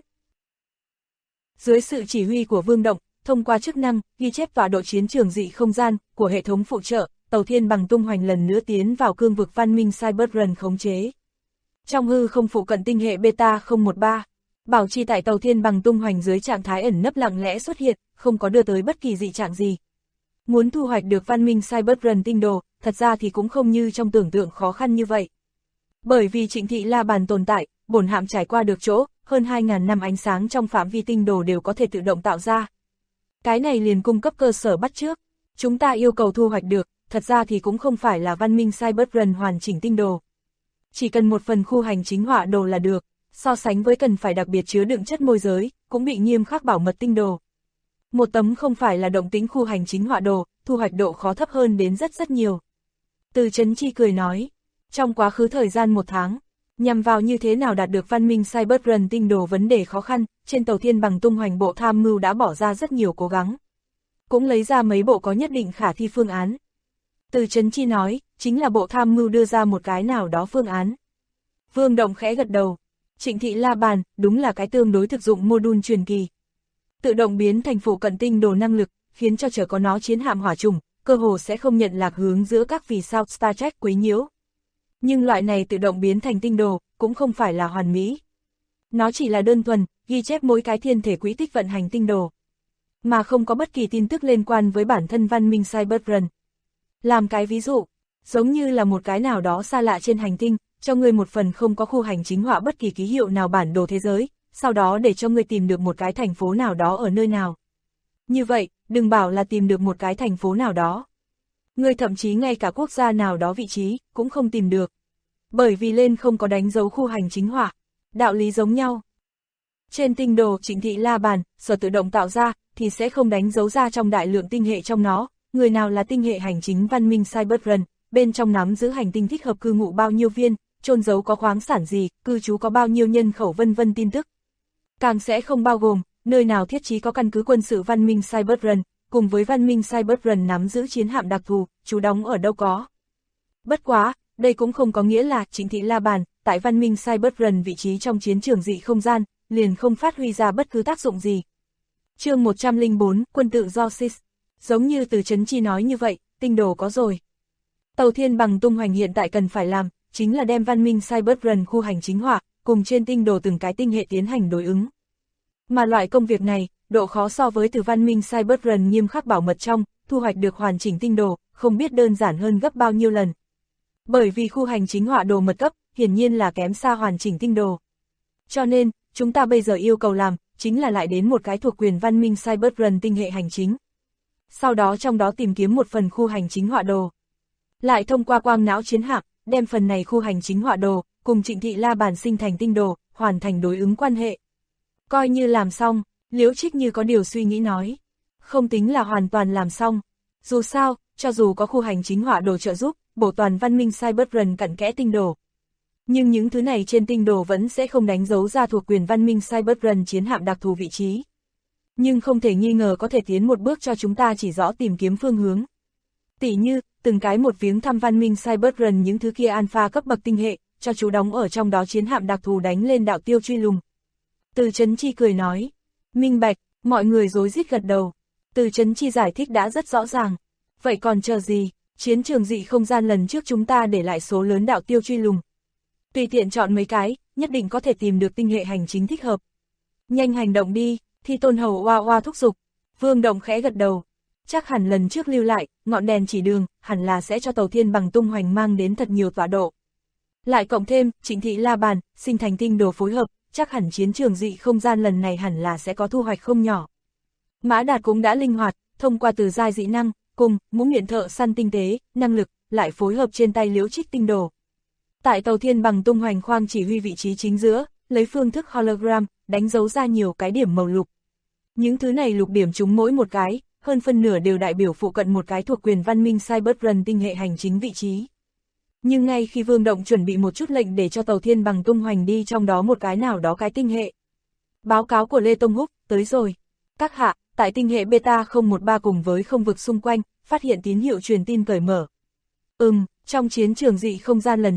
Dưới sự chỉ huy của Vương Động, thông qua chức năng ghi chép tọa độ chiến trường dị không gian của hệ thống phụ trợ, tàu Thiên Bằng tung hoành lần nữa tiến vào cương vực văn minh Cyberrun khống chế. Trong hư không phụ cận tinh hệ Beta 013, bảo trì tại tàu Thiên Bằng tung hoành dưới trạng thái ẩn nấp lặng lẽ xuất hiện, không có đưa tới bất kỳ dị trạng gì. Muốn thu hoạch được văn minh Cyberrun tinh đồ, thật ra thì cũng không như trong tưởng tượng khó khăn như vậy. Bởi vì Trịnh Thị La Bàn tồn tại, bổn hạm trải qua được chỗ, hơn 2.000 năm ánh sáng trong phạm vi tinh đồ đều có thể tự động tạo ra. Cái này liền cung cấp cơ sở bắt chước. Chúng ta yêu cầu thu hoạch được, thật ra thì cũng không phải là văn minh Cyberrun hoàn chỉnh tinh đồ. Chỉ cần một phần khu hành chính họa đồ là được, so sánh với cần phải đặc biệt chứa đựng chất môi giới, cũng bị nghiêm khắc bảo mật tinh đồ. Một tấm không phải là động tính khu hành chính họa đồ, thu hoạch độ khó thấp hơn đến rất nhiều. Từ Chấn Chi cười nói, trong quá khứ thời gian 1 tháng, nhằm vào như thế nào đạt được văn minh Cyberrun tinh đồ vấn đề khó khăn, trên tàu Thiên Bằng tung hoành bộ tham mưu đã bỏ ra rất nhiều cố gắng. Cũng lấy ra mấy bộ có nhất định khả thi phương án. Từ Chấn Chi nói, chính là bộ tham mưu đưa ra một cái nào đó phương án. Vương Động khẽ gật đầu, Trịnh Thị La Bàn, đúng là cái tương đối thực dụng module truyền kỳ. Tự động biến thành phụ cận tinh đồ năng lực, khiến cho chở có nó chiến hạm hỏa trùng, cơ hồ sẽ không nhận lạc hướng giữa các vì sao Star Trek quấy nhiễu. Nhưng loại này tự động biến thành tinh đồ, cũng không phải là hoàn mỹ. Nó chỉ là đơn thuần, ghi chép mỗi cái thiên thể quỹ tích vận hành tinh đồ, mà không có bất kỳ tin tức liên quan với bản thân văn minh Cyberrun. Làm cái ví dụ, giống như là một cái nào đó xa lạ trên hành tinh, cho ngươi một phần không có khu hành chính họa bất kỳ ký hiệu nào bản đồ thế giới, sau đó để cho ngươi tìm được một cái thành phố nào đó ở nơi nào. Như vậy, đừng bảo là tìm được một cái thành phố nào đó. Ngươi thậm chí ngay cả quốc gia nào đó vị trí, cũng không tìm được. Bởi vì lên không có đánh dấu khu hành chính họa, đạo lý giống nhau. Trên tinh đồ Trịnh Thị La Bàn, sở tự động tạo ra, thì sẽ không đánh dấu ra trong đại lượng tinh hệ trong nó, người nào là tinh hệ hành chính văn minh Cyberrun, bên trong nắm giữ hành tinh thích hợp cư ngụ bao nhiêu viên, chôn giấu có khoáng sản gì, cư trú có bao nhiêu nhân khẩu vân vân tin tức. Càng sẽ không bao gồm, nơi nào thiết trí có căn cứ quân sự văn minh Cyberrun, cùng với văn minh Cyberrun nắm giữ chiến hạm đặc thù, trú đóng ở đâu có. Bất quá, đây cũng không có nghĩa là Trịnh Thị La Bàn, tại văn minh Cyberrun vị trí trong chiến trường dị không gian, liền không phát huy ra bất cứ tác dụng gì. Chương 104, quân tự do SIS. Giống như Từ Chấn Chi nói như vậy, tinh đồ có rồi. Tàu Thiên Bằng tung hoành hiện tại cần phải làm, chính là đem văn minh Cyberrun khu hành chính họa, cùng trên tinh đồ từng cái tinh hệ tiến hành đối ứng. Mà loại công việc này, độ khó so với từ văn minh Cyberrun nghiêm khắc bảo mật trong, thu hoạch được hoàn chỉnh tinh đồ, không biết đơn giản hơn gấp bao nhiêu lần. Bởi vì khu hành chính họa đồ mật cấp, hiển nhiên là kém xa hoàn chỉnh tinh đồ. Cho nên, chúng ta bây giờ yêu cầu làm, chính là lại đến một cái thuộc quyền văn minh Cyberrun tinh hệ hành chính. Sau đó trong đó tìm kiếm một phần khu hành chính họa đồ. Lại thông qua quang não chiến hạm, đem phần này khu hành chính họa đồ, cùng Trịnh Thị La Bàn sinh thành tinh đồ, hoàn thành đối ứng quan hệ. Coi như làm xong, Liễu Trích như có điều suy nghĩ nói. Không tính là hoàn toàn làm xong. Dù sao, cho dù có khu hành chính họa đồ trợ giúp, bổ toàn văn minh Cyberrun cặn kẽ tinh đồ. Nhưng những thứ này trên tinh đồ vẫn sẽ không đánh dấu ra thuộc quyền văn minh Cyberrun chiến hạm đặc thù vị trí. Nhưng không thể nghi ngờ có thể tiến một bước cho chúng ta chỉ rõ tìm kiếm phương hướng. Tỉ như, từng cái một viếng thăm văn minh Cyberrun những thứ kia alpha cấp bậc tinh hệ, cho chú đóng ở trong đó chiến hạm đặc thù đánh lên đạo tiêu truy lùng. Từ Chấn Chi cười nói, minh bạch, mọi người rối rít gật đầu. Từ Chấn Chi giải thích đã rất rõ ràng. Vậy còn chờ gì, chiến trường dị không gian lần trước chúng ta để lại số lớn đạo tiêu truy lùng. Tùy tiện chọn mấy cái, nhất định có thể tìm được tinh hệ hành chính thích hợp. Nhanh hành động đi, Thi Tôn Hầu oa oa thúc giục. Vương Động khẽ gật đầu. Chắc hẳn lần trước lưu lại, ngọn đèn chỉ đường, hẳn là sẽ cho tàu Thiên Bằng tung hoành mang đến thật nhiều tọa độ. Lại cộng thêm, Trịnh Thị La Bàn, sinh thành tinh đồ phối hợp, chắc hẳn chiến trường dị không gian lần này hẳn là sẽ có thu hoạch không nhỏ. Mã Đạt cũng đã linh hoạt, thông qua từ giai dị năng, cùng, ngũ nghiện thợ săn tinh tế, năng lực, lại phối hợp trên tay Liễu Trích tinh đồ. Tại tàu Thiên Bằng tung hoành khoang chỉ huy vị trí chính giữa, lấy phương thức hologram, đánh dấu ra nhiều cái điểm màu lục. Những thứ này lục điểm chúng mỗi một cái, hơn phân nửa đều đại biểu phụ cận một cái thuộc quyền văn minh Cyberrun tinh hệ hành chính vị trí. Nhưng ngay khi Vương Động chuẩn bị một chút lệnh để cho tàu Thiên Bằng tung hoành đi trong đó một cái nào đó cái tinh hệ. Báo cáo của Lê Tông Húc, tới rồi. Các hạ, tại tinh hệ Beta 013 cùng với không vực xung quanh, phát hiện tín hiệu truyền tin cởi mở. Trong chiến trường dị không gian lần trước,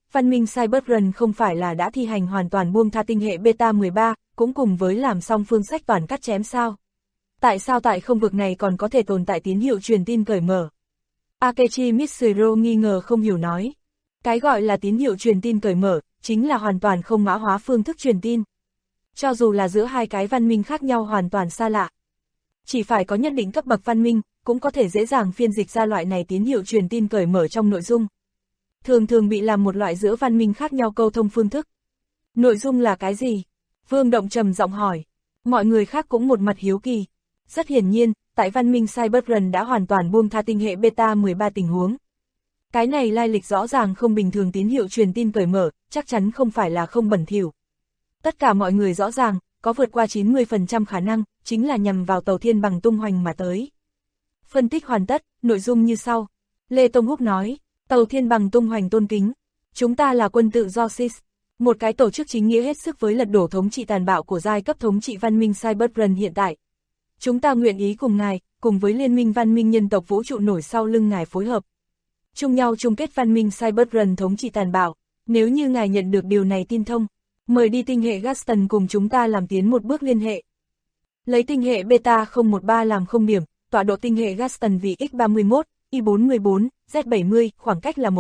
văn minh Cyberrun không phải là đã thi hành hoàn toàn buông tha tinh hệ Beta 13, cũng cùng với làm xong phương sách toàn cắt chém sao? Tại sao tại không vực này còn có thể tồn tại tín hiệu truyền tin cởi mở? Akechi Mitsuru nghi ngờ không hiểu nói. Cái gọi là tín hiệu truyền tin cởi mở, chính là hoàn toàn không mã hóa phương thức truyền tin. Cho dù là giữa hai cái văn minh khác nhau hoàn toàn xa lạ. Chỉ phải có nhất định cấp bậc văn minh, cũng có thể dễ dàng phiên dịch ra loại này tín hiệu truyền tin cởi mở trong nội dung. Thường thường bị làm một loại giữa văn minh khác nhau câu thông phương thức. Nội dung là cái gì? Vương Động trầm giọng hỏi. Mọi người khác cũng một mặt hiếu kỳ. Rất hiển nhiên, tại văn minh Cyberrun đã hoàn toàn buông tha tinh hệ Beta 13 tình huống. Cái này lai lịch rõ ràng không bình thường, tín hiệu truyền tin cởi mở, chắc chắn không phải là không bẩn thỉu. Tất cả mọi người rõ ràng, có vượt qua 90% khả năng, chính là nhằm vào tàu thiên bằng tung hoành mà tới. Phân tích hoàn tất, nội dung như sau. Lê Tông Húc nói, tàu thiên bằng tung hoành tôn kính. Chúng ta là quân tự do SIS, một cái tổ chức chính nghĩa hết sức với lật đổ thống trị tàn bạo của giai cấp thống trị văn minh Cyberrun hiện tại. Chúng ta nguyện ý cùng ngài, cùng với Liên minh văn minh nhân tộc vũ trụ nổi sau lưng ngài phối hợp. Chung nhau chung kết văn minh Cyberrun thống trị tàn bạo. Nếu như ngài nhận được điều này tin thông, mời đi tinh hệ Gaston cùng chúng ta làm tiến một bước liên hệ. Lấy tinh hệ Beta 013 làm không điểm, tọa độ tinh hệ Gaston vì X31, Y414, Z70, khoảng cách là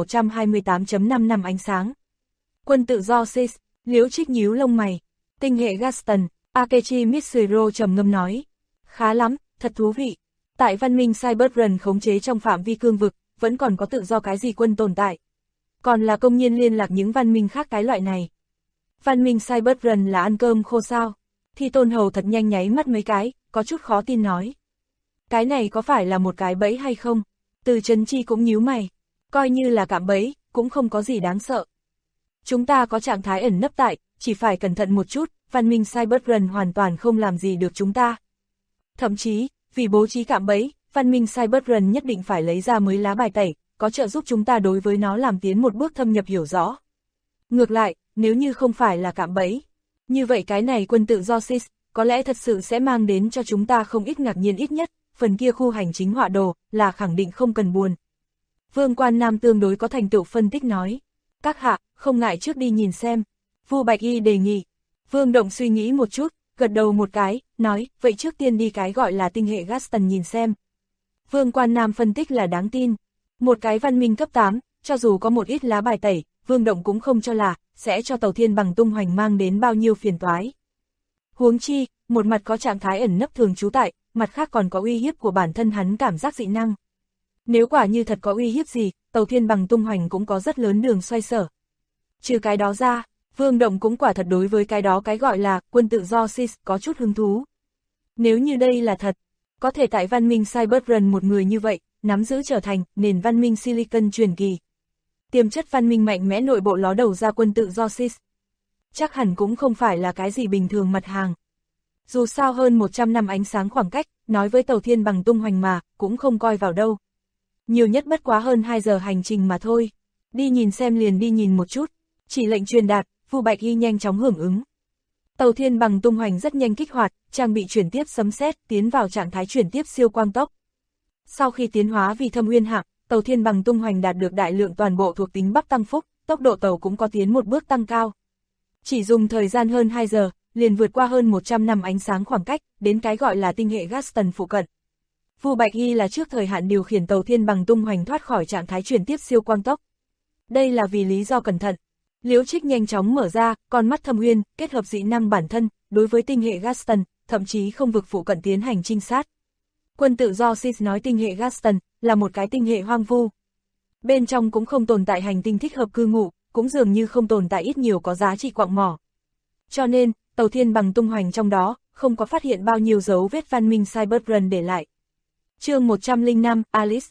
128.5 năm ánh sáng. Quân tự do SIS, Liễu Trích nhíu lông mày. Tinh hệ Gaston, Akechi Mitsuru trầm ngâm nói. Khá lắm, thật thú vị. Tại văn minh Cyberrun khống chế trong phạm vi cương vực, vẫn còn có tự do cái gì quân tồn tại. Còn là công nhiên liên lạc những văn minh khác cái loại này. Văn minh Cyberrun là ăn cơm khô sao? Thì Tôn Hầu thật nhanh nháy mắt mấy cái, có chút khó tin nói. Cái này có phải là một cái bẫy hay không? Từ Trấn Chi cũng nhíu mày. Coi như là cạm bẫy, cũng không có gì đáng sợ. Chúng ta có trạng thái ẩn nấp tại, chỉ phải cẩn thận một chút, văn minh Cyberrun hoàn toàn không làm gì được chúng ta. Thậm chí, vì bố trí cạm bẫy, văn minh Cyberrun nhất định phải lấy ra mới lá bài tẩy, có trợ giúp chúng ta đối với nó làm tiến một bước thâm nhập hiểu rõ. Ngược lại, nếu như không phải là cạm bẫy, như vậy cái này quân tự do SIS, có lẽ thật sự sẽ mang đến cho chúng ta không ít ngạc nhiên, ít nhất, phần kia khu hành chính họa đồ, là khẳng định không cần buồn. Vương Quan Nam tương đối có thành tựu phân tích nói. Các hạ, không ngại trước đi nhìn xem. Vu Bạch Y đề nghị. Vương Động suy nghĩ một chút, gật đầu một cái, nói, vậy trước tiên đi cái gọi là tinh hệ Gaston nhìn xem. Vương Quan Nam phân tích là đáng tin. Một cái văn minh cấp 8, cho dù có một ít lá bài tẩy, Vương Động cũng không cho là, sẽ cho tàu thiên bằng tung hoành mang đến bao nhiêu phiền toái. Huống chi, một mặt có trạng thái ẩn nấp thường trú tại, mặt khác còn có uy hiếp của bản thân hắn cảm giác dị năng. Nếu quả như thật có uy hiếp gì, tàu thiên bằng tung hoành cũng có rất lớn đường xoay sở. Trừ cái đó ra, Vương Động cũng quả thật đối với cái đó cái gọi là quân tự do SIS có chút hứng thú. Nếu như đây là thật, có thể tại văn minh Cyberrun một người như vậy, nắm giữ trở thành nền văn minh Silicon truyền kỳ. Tiềm chất văn minh mạnh mẽ nội bộ ló đầu ra quân tự do SIS. Chắc hẳn cũng không phải là cái gì bình thường mặt hàng. Dù sao hơn 100 năm ánh sáng khoảng cách, nói với tàu thiên bằng tung hoành mà, cũng không coi vào đâu. Nhiều nhất bất quá hơn 2 giờ hành trình mà thôi. Đi nhìn xem liền đi nhìn một chút. Chỉ lệnh truyền đạt, Vu Bạch Y nhanh chóng hưởng ứng. Tàu thiên bằng tung hoành rất nhanh kích hoạt, trang bị chuyển tiếp sấm sét, tiến vào trạng thái chuyển tiếp siêu quang tốc. Sau khi tiến hóa vì Thâm Uyên hạng, tàu thiên bằng tung hoành đạt được đại lượng toàn bộ thuộc tính Bắc tăng phúc, tốc độ tàu cũng có tiến một bước tăng cao. Chỉ dùng thời gian hơn 2 giờ, liền vượt qua hơn 100 năm ánh sáng khoảng cách, đến cái gọi là tinh hệ Gaston phụ cận. Vu Bạch Y là trước thời hạn điều khiển tàu thiên bằng tung hoành thoát khỏi trạng thái chuyển tiếp siêu quang tốc. Đây là vì lý do cẩn thận. Liễu Trích nhanh chóng mở ra, con mắt Thâm Uyên, kết hợp dị năng bản thân, đối với tinh hệ Gaston, thậm chí không vực phụ cận tiến hành trinh sát. Quân tự do SIS nói tinh hệ Gaston là một cái tinh hệ hoang vu. Bên trong cũng không tồn tại hành tinh thích hợp cư ngụ, cũng dường như không tồn tại ít nhiều có giá trị quặng mỏ. Cho nên, tàu thiên bằng tung hoành trong đó, không có phát hiện bao nhiêu dấu vết văn minh Cyberrun để lại. Chương 105, Alice.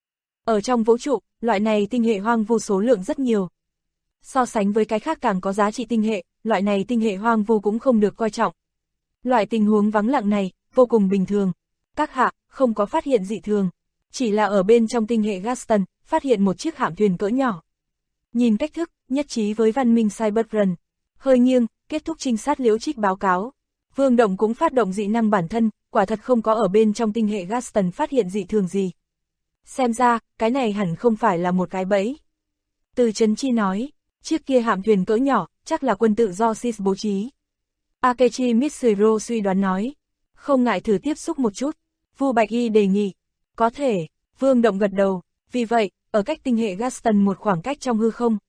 Ở trong vũ trụ, loại này tinh hệ hoang vu số lượng rất nhiều. So sánh với cái khác càng có giá trị tinh hệ, loại này tinh hệ hoang vu cũng không được coi trọng. Loại tình huống vắng lặng này, vô cùng bình thường. Các hạ, không có phát hiện dị thường. Chỉ là ở bên trong tinh hệ Gaston, phát hiện một chiếc hạm thuyền cỡ nhỏ. Nhìn cách thức, nhất trí với văn minh Cyberrun. Hơi nghiêng, kết thúc trinh sát Liễu Trích báo cáo. Vương Động cũng phát động dị năng bản thân, quả thật không có ở bên trong tinh hệ Gaston phát hiện dị thường gì. Xem ra, cái này hẳn không phải là một cái bẫy. Từ Trấn Chi nói, Chiếc kia hạm thuyền cỡ nhỏ, chắc là quân tự do SIS bố trí. Akechi Mitsuro suy đoán nói. Không ngại thử tiếp xúc một chút. Vu Bạch Y đề nghị. Có thể, Vương Động gật đầu. Vì vậy, ở cách tinh hệ Gaston một khoảng cách trong hư không,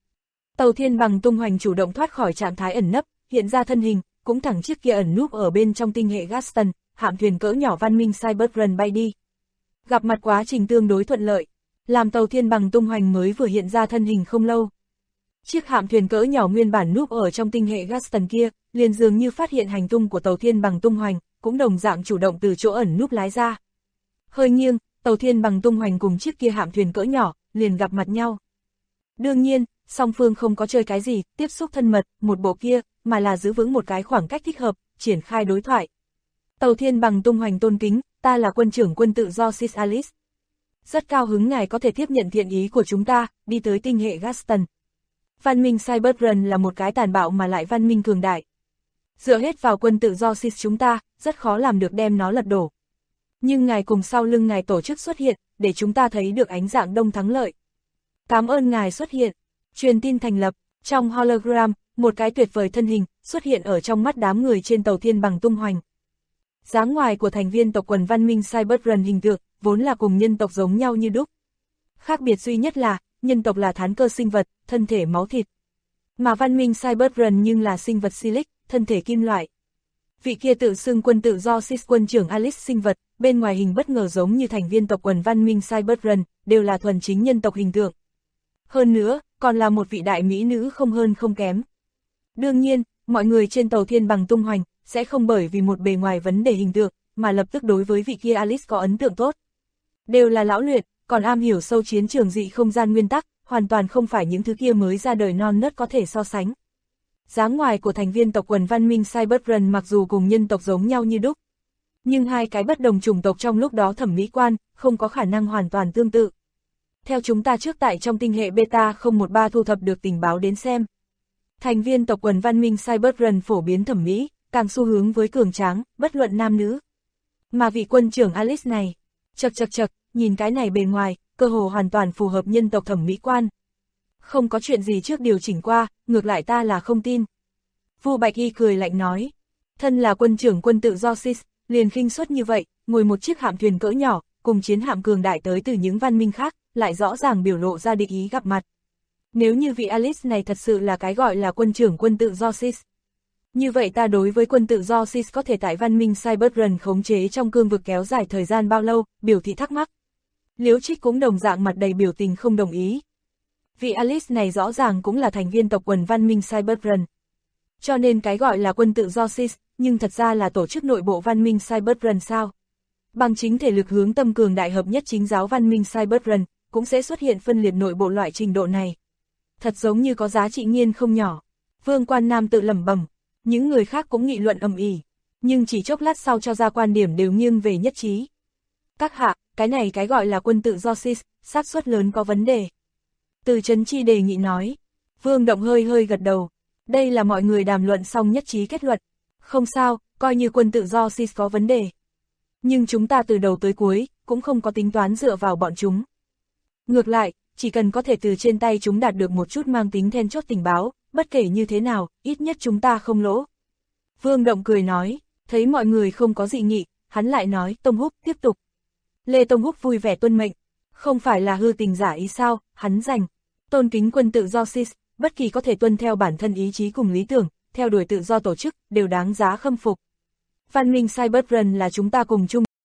tàu thiên bằng tung hoành chủ động thoát khỏi trạng thái ẩn nấp, hiện ra thân hình, cũng thẳng chiếc kia ẩn núp ở bên trong tinh hệ Gaston, hạm thuyền cỡ nhỏ văn minh Cyberrun bay đi. Gặp mặt quá trình tương đối thuận lợi, làm tàu thiên bằng tung hoành mới vừa hiện ra thân hình không lâu. Chiếc hạm thuyền cỡ nhỏ nguyên bản núp ở trong tinh hệ Gaston kia, liền dường như phát hiện hành tung của tàu thiên bằng tung hoành, cũng đồng dạng chủ động từ chỗ ẩn núp lái ra. Hơi nghiêng, tàu thiên bằng tung hoành cùng chiếc kia hạm thuyền cỡ nhỏ, liền gặp mặt nhau. Đương nhiên, song phương không có chơi cái gì, tiếp xúc thân mật, một bộ kia, mà là giữ vững một cái khoảng cách thích hợp, triển khai đối thoại. Tàu thiên bằng tung hoành tôn kính, ta là quân trưởng quân tự do SIS Alice. Rất cao hứng ngài có thể tiếp nhận thiện ý của chúng ta, đi tới tinh hệ Gaston. Văn minh Cyberrun là một cái tàn bạo mà lại văn minh cường đại. Dựa hết vào quân tự do SIS chúng ta, rất khó làm được đem nó lật đổ. Nhưng ngài cùng sau lưng ngài tổ chức xuất hiện, để chúng ta thấy được ánh dạng đông thắng lợi. Cảm ơn ngài xuất hiện. Truyền tin thành lập, trong hologram, một cái tuyệt vời thân hình, xuất hiện ở trong mắt đám người trên tàu thiên bằng tung hoành. Dáng ngoài của thành viên tộc quần văn minh Cyberrun hình tượng, vốn là cùng nhân tộc giống nhau như đúc. Khác biệt duy nhất là, nhân tộc là thán cơ sinh vật, thân thể máu thịt. Mà văn minh Cyberrun nhưng là sinh vật silic, thân thể kim loại. Vị kia tự xưng quân tự do SIS quân trưởng Alice sinh vật, bên ngoài hình bất ngờ giống như thành viên tộc quần văn minh Cyberrun, đều là thuần chính nhân tộc hình tượng. Hơn nữa, còn là một vị đại mỹ nữ không hơn không kém. Đương nhiên, mọi người trên tàu thiên bằng tung hoành, sẽ không bởi vì một bề ngoài vấn đề hình tượng, mà lập tức đối với vị kia Alice có ấn tượng tốt. Đều là lão luyện, còn am hiểu sâu chiến trường dị không gian nguyên tắc, hoàn toàn không phải những thứ kia mới ra đời non nớt có thể so sánh. Dáng ngoài của thành viên tộc quần văn minh Cyberrun mặc dù cùng nhân tộc giống nhau như đúc, nhưng hai cái bất đồng chủng tộc trong lúc đó thẩm mỹ quan, không có khả năng hoàn toàn tương tự. Theo chúng ta trước tại trong tinh hệ Beta 013 thu thập được tình báo đến xem, thành viên tộc quần văn minh Cyberrun phổ biến thẩm mỹ, càng xu hướng với cường tráng, bất luận nam nữ. Mà vị quân trưởng Alice này, chật, nhìn cái này bề ngoài, cơ hồ hoàn toàn phù hợp nhân tộc thẩm mỹ quan. Không có chuyện gì trước điều chỉnh qua, ngược lại ta là không tin. Vu Bạch Y cười lạnh nói, thân là quân trưởng quân tự do SIS, liền khinh suất như vậy, ngồi một chiếc hạm thuyền cỡ nhỏ, cùng chiến hạm cường đại tới từ những văn minh khác, lại rõ ràng biểu lộ ra địch ý gặp mặt. Nếu như vị Alice này thật sự là cái gọi là quân trưởng quân tự do SIS, như vậy ta đối với quân tự do SIS có thể tại văn minh Cyberrun khống chế trong cương vực kéo dài thời gian bao lâu, biểu thị thắc mắc. Liễu Trích cũng đồng dạng mặt đầy biểu tình không đồng ý. Vị Alice này rõ ràng cũng là thành viên tộc quần văn minh Cyberrun. Cho nên cái gọi là quân tự do SIS, nhưng thật ra là tổ chức nội bộ văn minh Cyberrun sao? Bằng chính thể lực hướng tâm cường đại hợp nhất chính giáo văn minh Cyberrun, cũng sẽ xuất hiện phân liệt nội bộ loại trình độ này. Thật giống như có giá trị nghiên không nhỏ. Vương Quan Nam tự lẩm bẩm, những người khác cũng nghị luận ầm ĩ, nhưng chỉ chốc lát sau cho ra quan điểm đều nghiêng về nhất trí. Các hạ, cái này cái gọi là quân tự do SIS, xác suất lớn có vấn đề. Từ Trấn Chi đề nghị nói. Vương Động hơi gật đầu. Đây là mọi người đàm luận xong nhất trí kết luận. Không sao, coi như quân tự do SIS có vấn đề. Nhưng chúng ta từ đầu tới cuối, cũng không có tính toán dựa vào bọn chúng. Ngược lại, chỉ cần có thể từ trên tay chúng đạt được một chút mang tính then chốt tình báo, bất kể như thế nào, ít nhất chúng ta không lỗ. Vương Động cười nói, thấy mọi người không có dị nghị, hắn lại nói, Tông Húc tiếp tục. Lê Tông Húc vui vẻ tuân mệnh, không phải là hư tình giả ý sao, hắn dành. Tôn kính quân tự do SIS, bất kỳ có thể tuân theo bản thân ý chí cùng lý tưởng, theo đuổi tự do tổ chức, đều đáng giá khâm phục. Văn minh Cyberrun là chúng ta cùng chung.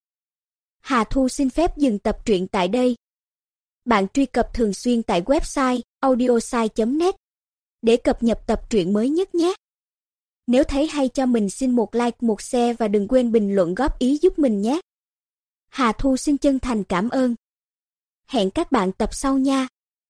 Hà Thu xin phép dừng tập truyện tại đây. Bạn truy cập thường xuyên tại website audiosai.net để cập nhật tập truyện mới nhất nhé. Nếu thấy hay cho mình xin một like, một share và đừng quên bình luận góp ý giúp mình nhé. Hà Thu xin chân thành cảm ơn. Hẹn các bạn tập sau nha.